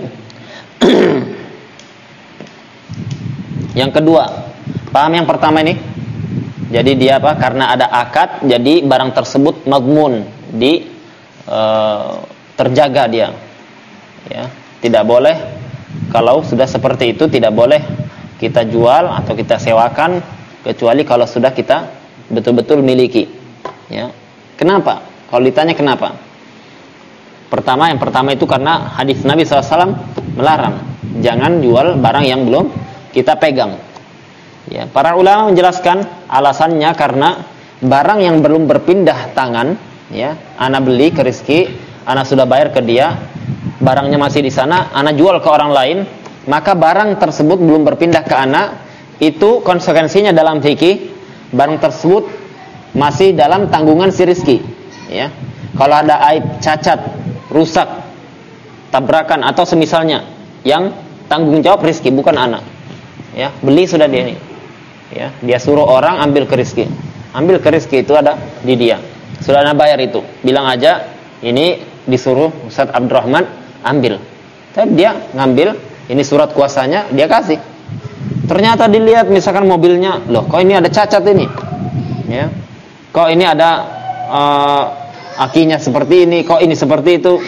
Yang kedua, paham yang pertama ini? Jadi dia apa? Karena ada akad, jadi barang tersebut madmun, di e, terjaga dia. Ya, tidak boleh kalau sudah seperti itu, tidak boleh kita jual atau kita sewakan kecuali kalau sudah kita betul-betul miliki. Ya. Kenapa? Kalau ditanya kenapa? Pertama, yang pertama itu karena hadis Nabi shallallahu alaihi wasallam melarang, jangan jual barang yang belum kita pegang. Ya, para ulama menjelaskan alasannya karena barang yang belum berpindah tangan, ya, ana beli ke Rizki, ana sudah bayar ke dia, barangnya masih di sana, ana jual ke orang lain, maka barang tersebut belum berpindah ke ana, itu konsekuensinya dalam fikih barang tersebut masih dalam tanggungan si Rizki. Ya, kalau ada aib, cacat, rusak, tabrakan atau semisalnya, yang tanggung jawab Rizki, bukan ana. Ya, beli sudah dia ini. Ya, dia suruh orang ambil ke Rizki. Ambil ke Rizki itu ada di dia. Sudah ana bayar itu. Bilang aja ini disuruh Ustaz Abdurrahman ambil. Tapi dia ngambil, ini surat kuasanya dia kasih. Ternyata dilihat misalkan mobilnya, loh kok ini ada cacat ini. Ya. Kok ini ada uh, akinya seperti ini, kok ini seperti itu.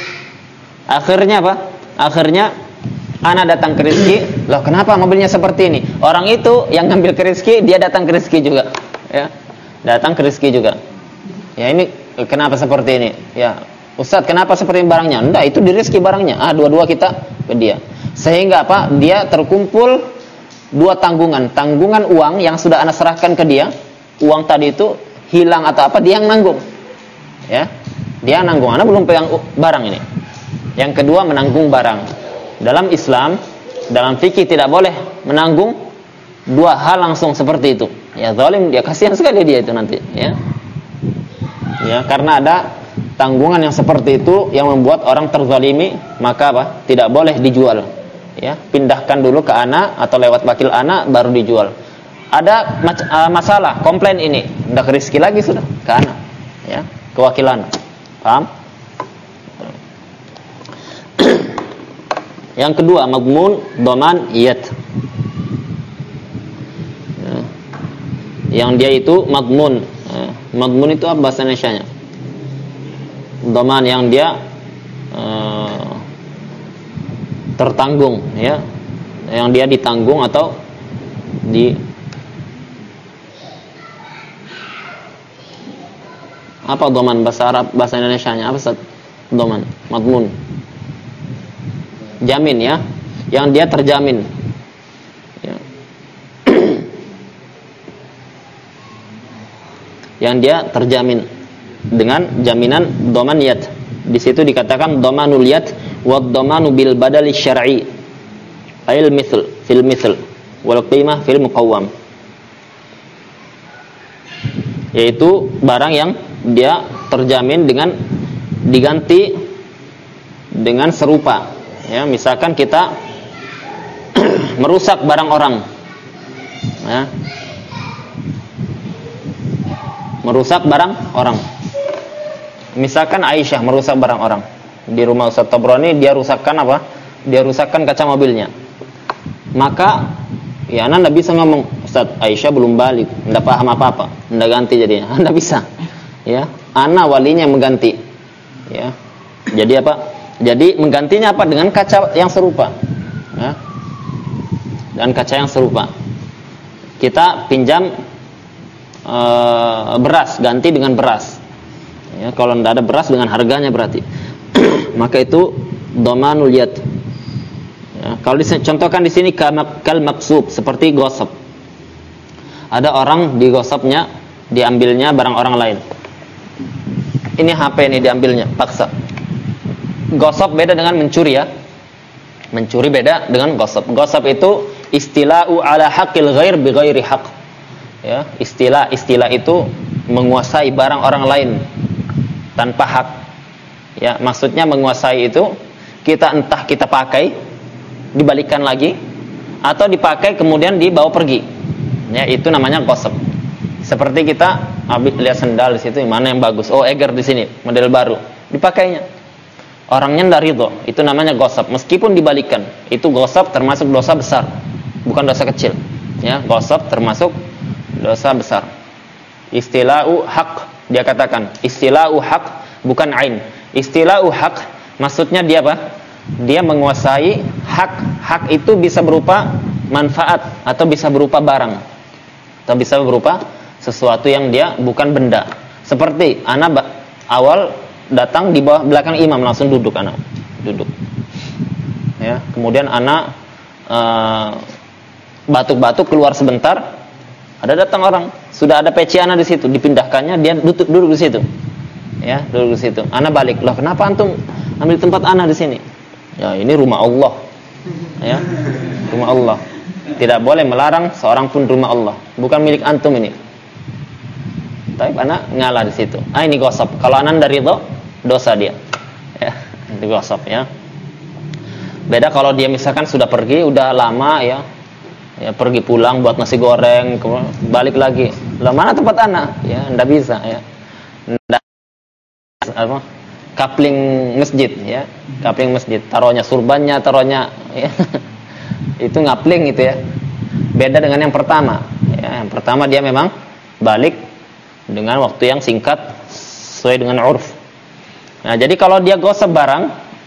Akhirnya apa? Akhirnya ana datang ke Rizki, loh kenapa mobilnya seperti ini? Orang itu yang ngambil ke Rizki, dia datang ke Rizki juga, ya, datang ke Rizki juga. Ya ini kenapa seperti ini? Ya Ustaz, kenapa seperti ini barangnya? Enggak, itu di Rizki barangnya. Ah, dua-dua kita ke dia. Sehingga apa? Dia terkumpul dua tanggungan, tanggungan uang yang sudah ana serahkan ke dia, uang tadi itu hilang atau apa, dia yang nanggung. Ya, dia nanggung. Ana belum pegang barang ini. Yang kedua, menanggung barang. Dalam Islam, dalam fikih tidak boleh menanggung dua hal langsung seperti itu. Ya zalim, dia kasihan sekali dia itu nanti. Ya, ya karena ada tanggungan yang seperti itu yang membuat orang terzalimi, maka apa? Tidak boleh dijual. Ya, pindahkan dulu ke ana atau lewat wakil ana baru dijual. Ada uh, masalah, komplain ini, hendak Rizki lagi sudah ke ana, ya, ke wakil ana. Paham? Yang kedua, madmun dhaman iyat. Ya. Yang dia itu madmun. Ya. Madmun itu apa bahasa Indonesianya? Dhaman yang dia uh, tertanggung, ya. Yang dia ditanggung atau di apa dhaman bahasa Arab, bahasa Indonesianya apa Ustaz? Dhaman, madmun. Jamin, ya, yang dia terjamin, ya. Yang dia terjamin dengan jaminan dhamaniyat. Di situ dikatakan dhamanul yad wa dhamanu bil badali syar'i, ail mithl fil mithl wal qimah fil muqawwam, yaitu barang yang dia terjamin dengan diganti dengan serupa. Ya, misalkan kita merusak barang orang, ya, merusak barang orang. Misalkan Aisyah merusak barang orang di rumah Ustaz Tabrani, dia rusakkan apa? Dia rusakkan kaca mobilnya. Maka, ya, anda tidak bisa ngomong Ustaz, Aisyah belum balik, tidak paham apa-apa, tidak ganti jadinya, anda bisa. Ya, ana walinya yang mengganti. Ya, jadi apa? Jadi menggantinya apa? Dengan kaca yang serupa. ya, dan kaca yang serupa. Kita pinjam e, beras, ganti dengan beras. Ya, kalau tidak ada beras dengan harganya berarti, maka itu dhamanul yad. Ya, kalau dicontohkan di sini kal maksub, seperti gosip. Ada orang digosipnya, diambilnya barang orang lain. Ini H P ini diambilnya, paksa. Gosip beda dengan mencuri ya. Mencuri beda dengan gosip. Gosip itu istila'u ala haqqil ghair bi ghairi haqq. Ya, istilah istilah itu menguasai barang orang lain tanpa hak. Ya, maksudnya menguasai itu kita entah kita pakai dibalikan lagi atau dipakai kemudian dibawa pergi. Ya, itu namanya gosip. Seperti kita habis lihat sendal di situ, mana yang bagus? Oh, Eger di sini, model baru. Dipakainya. Orangnya tidak ridho, itu namanya gosip. Meskipun dibalikan, itu gosip termasuk dosa besar, bukan dosa kecil. Ya, gosip termasuk dosa besar. Istila'u haq, dia katakan istila'u haq bukan ain. Istila'u haq maksudnya dia apa? Dia menguasai hak. Hak itu bisa berupa manfaat atau bisa berupa barang atau bisa berupa sesuatu yang dia bukan benda. Seperti anak awal datang di bawah belakang imam, langsung duduk anak, duduk. Ya, kemudian anak uh, batuk-batuk keluar sebentar, ada datang orang, sudah ada peci anak di situ, dipindahkannya, dia duduk duduk di situ. Ya, duduk di situ. Anak balik, loh kenapa antum ambil tempat anak di sini? Ya, ini rumah Allah. Ya, rumah Allah. Tidak boleh melarang seorang pun rumah Allah. Bukan milik antum ini. Tapi anak ngalah di situ. Ah, ini gosip. Kalau anak dari itu dosa dia. Ya, itu gosip ya. Beda kalau dia misalkan sudah pergi, udah lama ya. Ya, pergi pulang buat nasi goreng, balik lagi. Lah mana tempat anak? Ya, enggak bisa ya. Enggak apa? Kapling masjid ya. Kapling masjid, taruhnya surbannya, taruhnya ya. Itu ngapling itu ya. Beda dengan yang pertama. Ya, yang pertama dia memang balik dengan waktu yang singkat sesuai dengan urf. Nah, jadi kalau dia gosip barang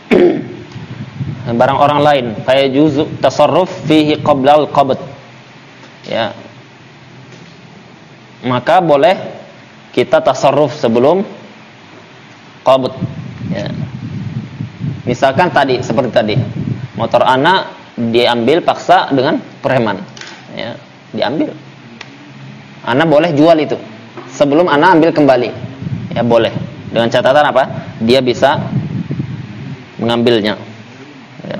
barang orang lain, kayak juzu tasarruf fihi qabla al-qabd. Ya. Maka boleh kita tasarruf sebelum qabd. Ya. Misalkan tadi seperti tadi, motor anak diambil paksa dengan preman. Ya, diambil. Anak boleh jual itu sebelum anak ambil kembali. Ya, boleh. Dengan catatan apa? Dia bisa mengambilnya. Ya.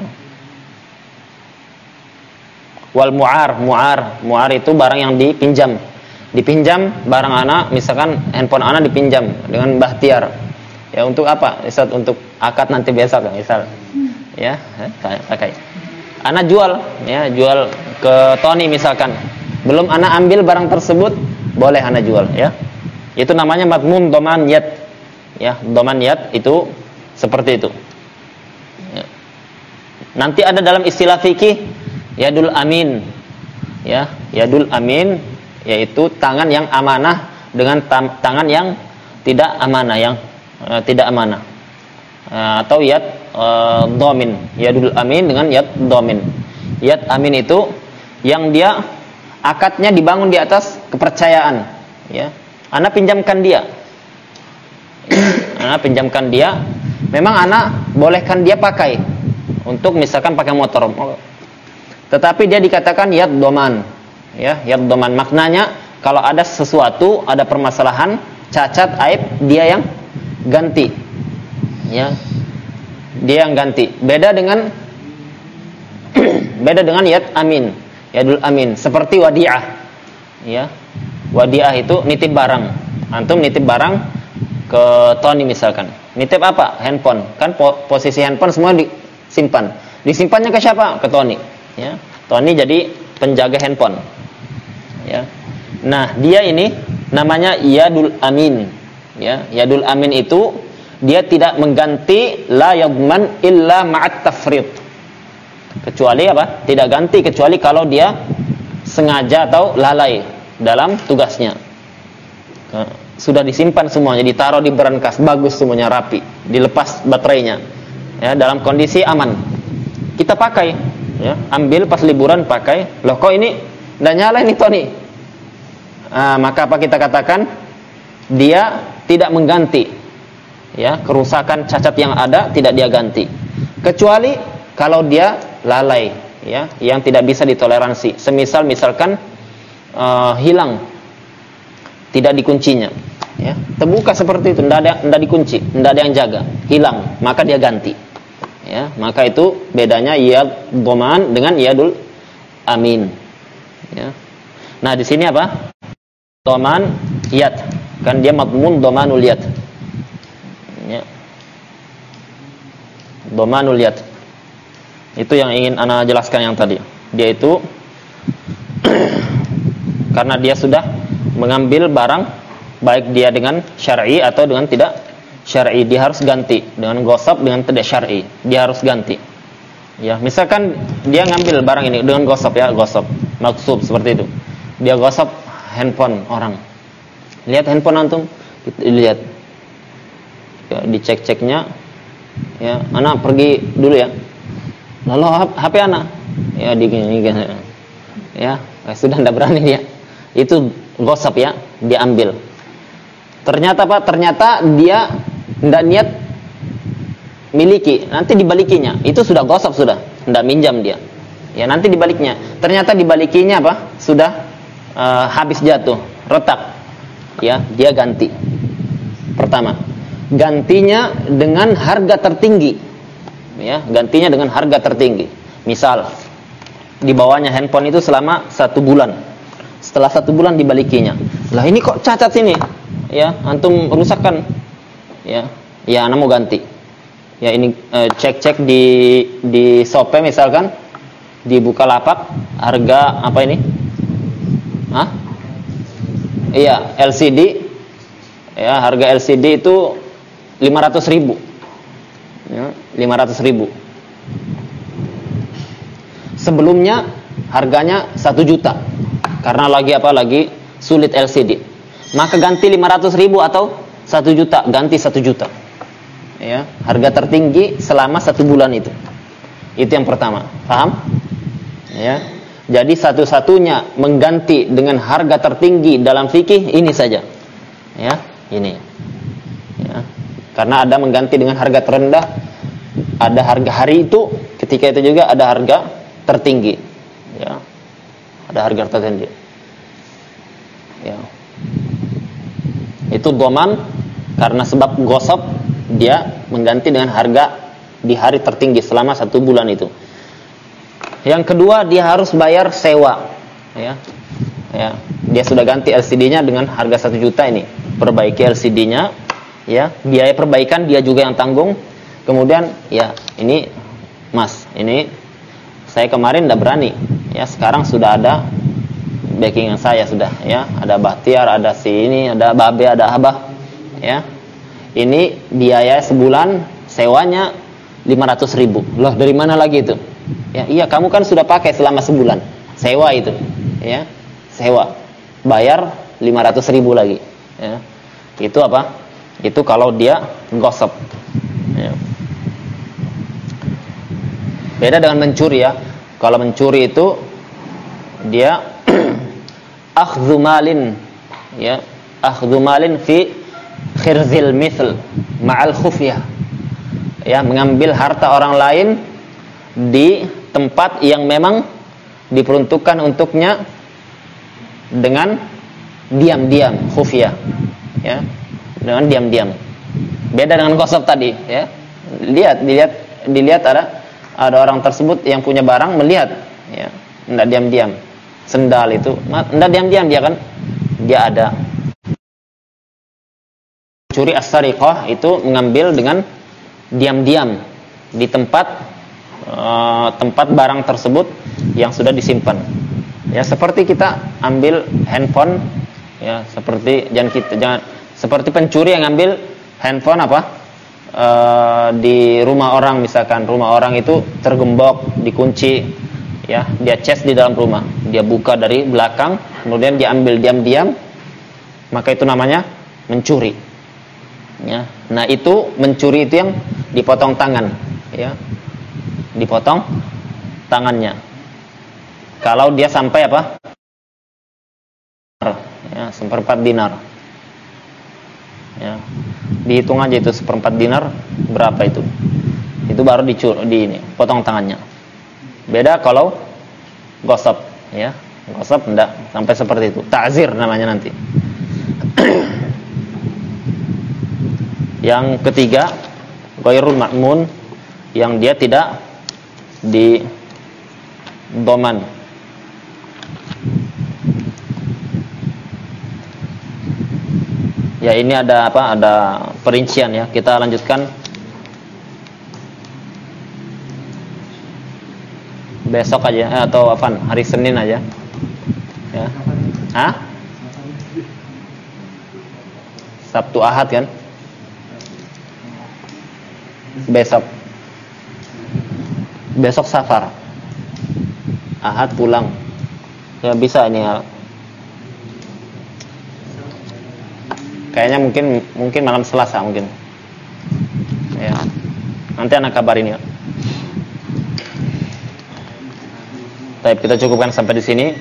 Wal mu'ar, mu'ar, mu'ar itu barang yang dipinjam. Dipinjam barang anak, misalkan handphone anak dipinjam dengan bahtiar. Ya, untuk apa? Misal untuk akad nanti besok misal. Ya, pakai. Anak jual, ya, jual ke Tony misalkan. Belum anak ambil barang tersebut, boleh anak jual, ya. Itu namanya madmun dhaman yad. Ya, dhaman yad itu seperti itu. Ya. Nanti ada dalam istilah fikih yadul amin. Ya, yadul amin yaitu tangan yang amanah dengan tam- tangan yang tidak amanah, yang uh, tidak amanah. Uh, atau yad uh, dhamin. Yadul amin dengan yad dhamin. Yad amin itu yang dia akadnya dibangun di atas kepercayaan, ya. Anak pinjamkan dia. Anak pinjamkan dia, memang anak bolehkan dia pakai untuk misalkan pakai motor. Tetapi dia dikatakan yad dhaman. Ya, yad dhaman maknanya kalau ada sesuatu, ada permasalahan, cacat, aib, dia yang ganti. Ya. Dia yang ganti. Beda dengan beda dengan yad amin. Yadul amin seperti wadi'ah. Ya. Wadi'ah itu nitip barang. Antum nitip barang ke Tony misalkan. Nitip apa? Handphone. Kan po- posisi handphone semua disimpan. Disimpannya ke siapa? Ke Tony. Ya. Tony jadi penjaga handphone. Ya. Nah, dia ini namanya yadul amin. Ya, yadul amin itu dia tidak mengganti la yadman illa ma'at tafrid. Kecuali apa? Tidak ganti kecuali kalau dia sengaja atau lalai dalam tugasnya. Sudah disimpan semuanya, ditaruh di berangkas, bagus semuanya, rapi, dilepas baterainya, ya, dalam kondisi aman, kita pakai, Ya, ambil pas liburan pakai. Loh kok ini nggak nyala ini Tony? Ah, maka apa kita katakan? Dia tidak mengganti. Ya, kerusakan cacat yang ada tidak dia ganti. Kecuali kalau dia lalai, ya, yang tidak bisa ditoleransi. Semisal misalkan uh, hilang, tidak dikuncinya, ya, terbuka seperti itu, tidak ada, tidak dikunci, tidak ada yang jaga, hilang, maka dia ganti. Ya, maka itu bedanya iyad dhaman dengan iyadul amin. Ya. Nah di sini apa? Dhaman iyad, kan dia madmun dhamanul iyad. Ya. Dhamanul iyad. Itu yang ingin ana jelaskan yang tadi. Dia itu karena dia sudah mengambil barang, baik dia dengan syar'i atau dengan tidak syar'i, dia harus ganti. Dengan gosab, dengan tidak syar'i, dia harus ganti. Ya, misalkan dia ngambil barang ini dengan gosab, ya, gosab, maksub seperti itu. Dia gosab handphone orang. Lihat handphone antum, lihat. Ya, dicek-ceknya. Ya, anak pergi dulu ya. Lalu H P anak, ya digini, ya, sudah tidak berani dia. Itu gosab, ya, dia ambil. Ternyata apa? Ternyata dia tidak niat miliki, nanti dibalikinya. Itu sudah gosab, sudah tidak minjam dia. Ya, nanti dibaliknya. Ternyata dibalikinya apa? Sudah uh, habis jatuh, retak. Ya, dia ganti. Pertama, gantinya dengan harga tertinggi. Ya, gantinya dengan harga tertinggi. Misal dibawanya handphone itu selama satu bulan. Setelah satu bulan dibalikinya. Lah ini kok cacat sini? Ya, antum rusakkan. Ya, ya anak mau ganti. Ya ini eh, cek-cek di di Shopee misalkan, di Bukalapak, harga apa ini? Hah? Iya, L C D. Ya, harga L C D itu lima ratus ribu. Ya, lima ratus ribu. Sebelumnya harganya satu juta. Karena lagi apa? Lagi sulit L C D. Maka ganti lima ratus ribu atau satu juta, ganti satu juta. Ya, harga tertinggi selama satu bulan itu. Itu yang pertama. Paham? Ya. Jadi satu-satunya mengganti dengan harga tertinggi dalam fikih ini saja. Ya, ini. Ya. Karena ada mengganti dengan harga terendah, ada harga hari itu, ketika itu juga ada harga tertinggi. Ya. Ada harga tertinggi. Ya. Itu dhaman karena sebab gosab, dia mengganti dengan harga di hari tertinggi selama satu bulan itu. Yang kedua, dia harus bayar sewa. Ya. Ya. Dia sudah ganti L C D-nya dengan harga satu juta ini. Perbaiki L C D-nya. Ya, biaya perbaikan dia juga yang tanggung. Kemudian, ya, ini Mas, ini saya kemarin tidak berani. Ya, sekarang sudah ada backingan saya sudah, ya. Ada Bahtiar, ada si ini, ada Babe, ada Abah. Ya. Ini biaya sebulan sewanya lima ratus ribu. Loh, dari mana lagi itu? Ya, iya, kamu kan sudah pakai selama sebulan. Sewa itu, ya. Sewa. Bayar lima ratus ribu lagi, ya. Itu apa? Itu kalau dia gosip. Ya. Beda dengan mencuri, ya. Kalau mencuri itu dia akhdhu malin, ya, akhdhu malin fi khirzil mithl ma'al khufyah. Ya, mengambil harta orang lain di tempat yang memang diperuntukkan untuknya dengan diam-diam, khufyah. Ya. Dengan diam-diam. Beda dengan gosip tadi, ya. Lihat, dilihat, dilihat ada ada orang tersebut yang punya barang, melihat, ya. Enggak diam-diam. Sendal itu, enggak diam-diam dia kan. Dia ada. Curi as-sariqah itu mengambil dengan diam-diam di tempat uh, tempat barang tersebut yang sudah disimpan. Ya, seperti kita ambil handphone, ya, seperti jangan kita jangan seperti pencuri yang ngambil handphone apa e, di rumah orang, misalkan rumah orang itu tergembok, dikunci, ya, dia cas di dalam rumah, dia buka dari belakang, kemudian dia ambil diam-diam, maka itu namanya mencuri. Ya, nah itu mencuri itu yang dipotong tangan, ya, dipotong tangannya. Kalau dia sampai apa? Ya, seperempat dinar. Ya. Dihitung aja itu seperempat dinar berapa itu. Itu baru dicur di ini, potong tangannya. Beda kalau gosok, ya. Gosok enggak sampai seperti itu. Ta'zir namanya nanti. Yang ketiga, ghairul ma'mun, yang dia tidak di doman. Ya, ini ada apa? Ada perincian ya. Kita lanjutkan besok aja eh, atau apa? Hari Senin aja. Ya. Hah? Sabtu Ahad kan? Besok. Besok safar. Ahad pulang. Ya bisa ini ya. Kayaknya mungkin mungkin malam Selasa mungkin. Ya. Nanti anak kabarin ya. Baik, kita cukupkan sampai di sini.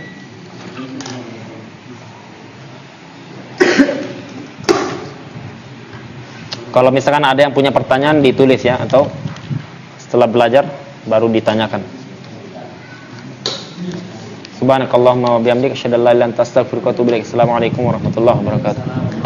Kalau misalkan ada yang punya pertanyaan ditulis ya, atau setelah belajar baru ditanyakan. Subhanakallahumma wa bihamdika asyhadu an la ilaha illa anta astaghfiruka wa atubu ilaik. Assalamualaikum warahmatullahi wabarakatuh.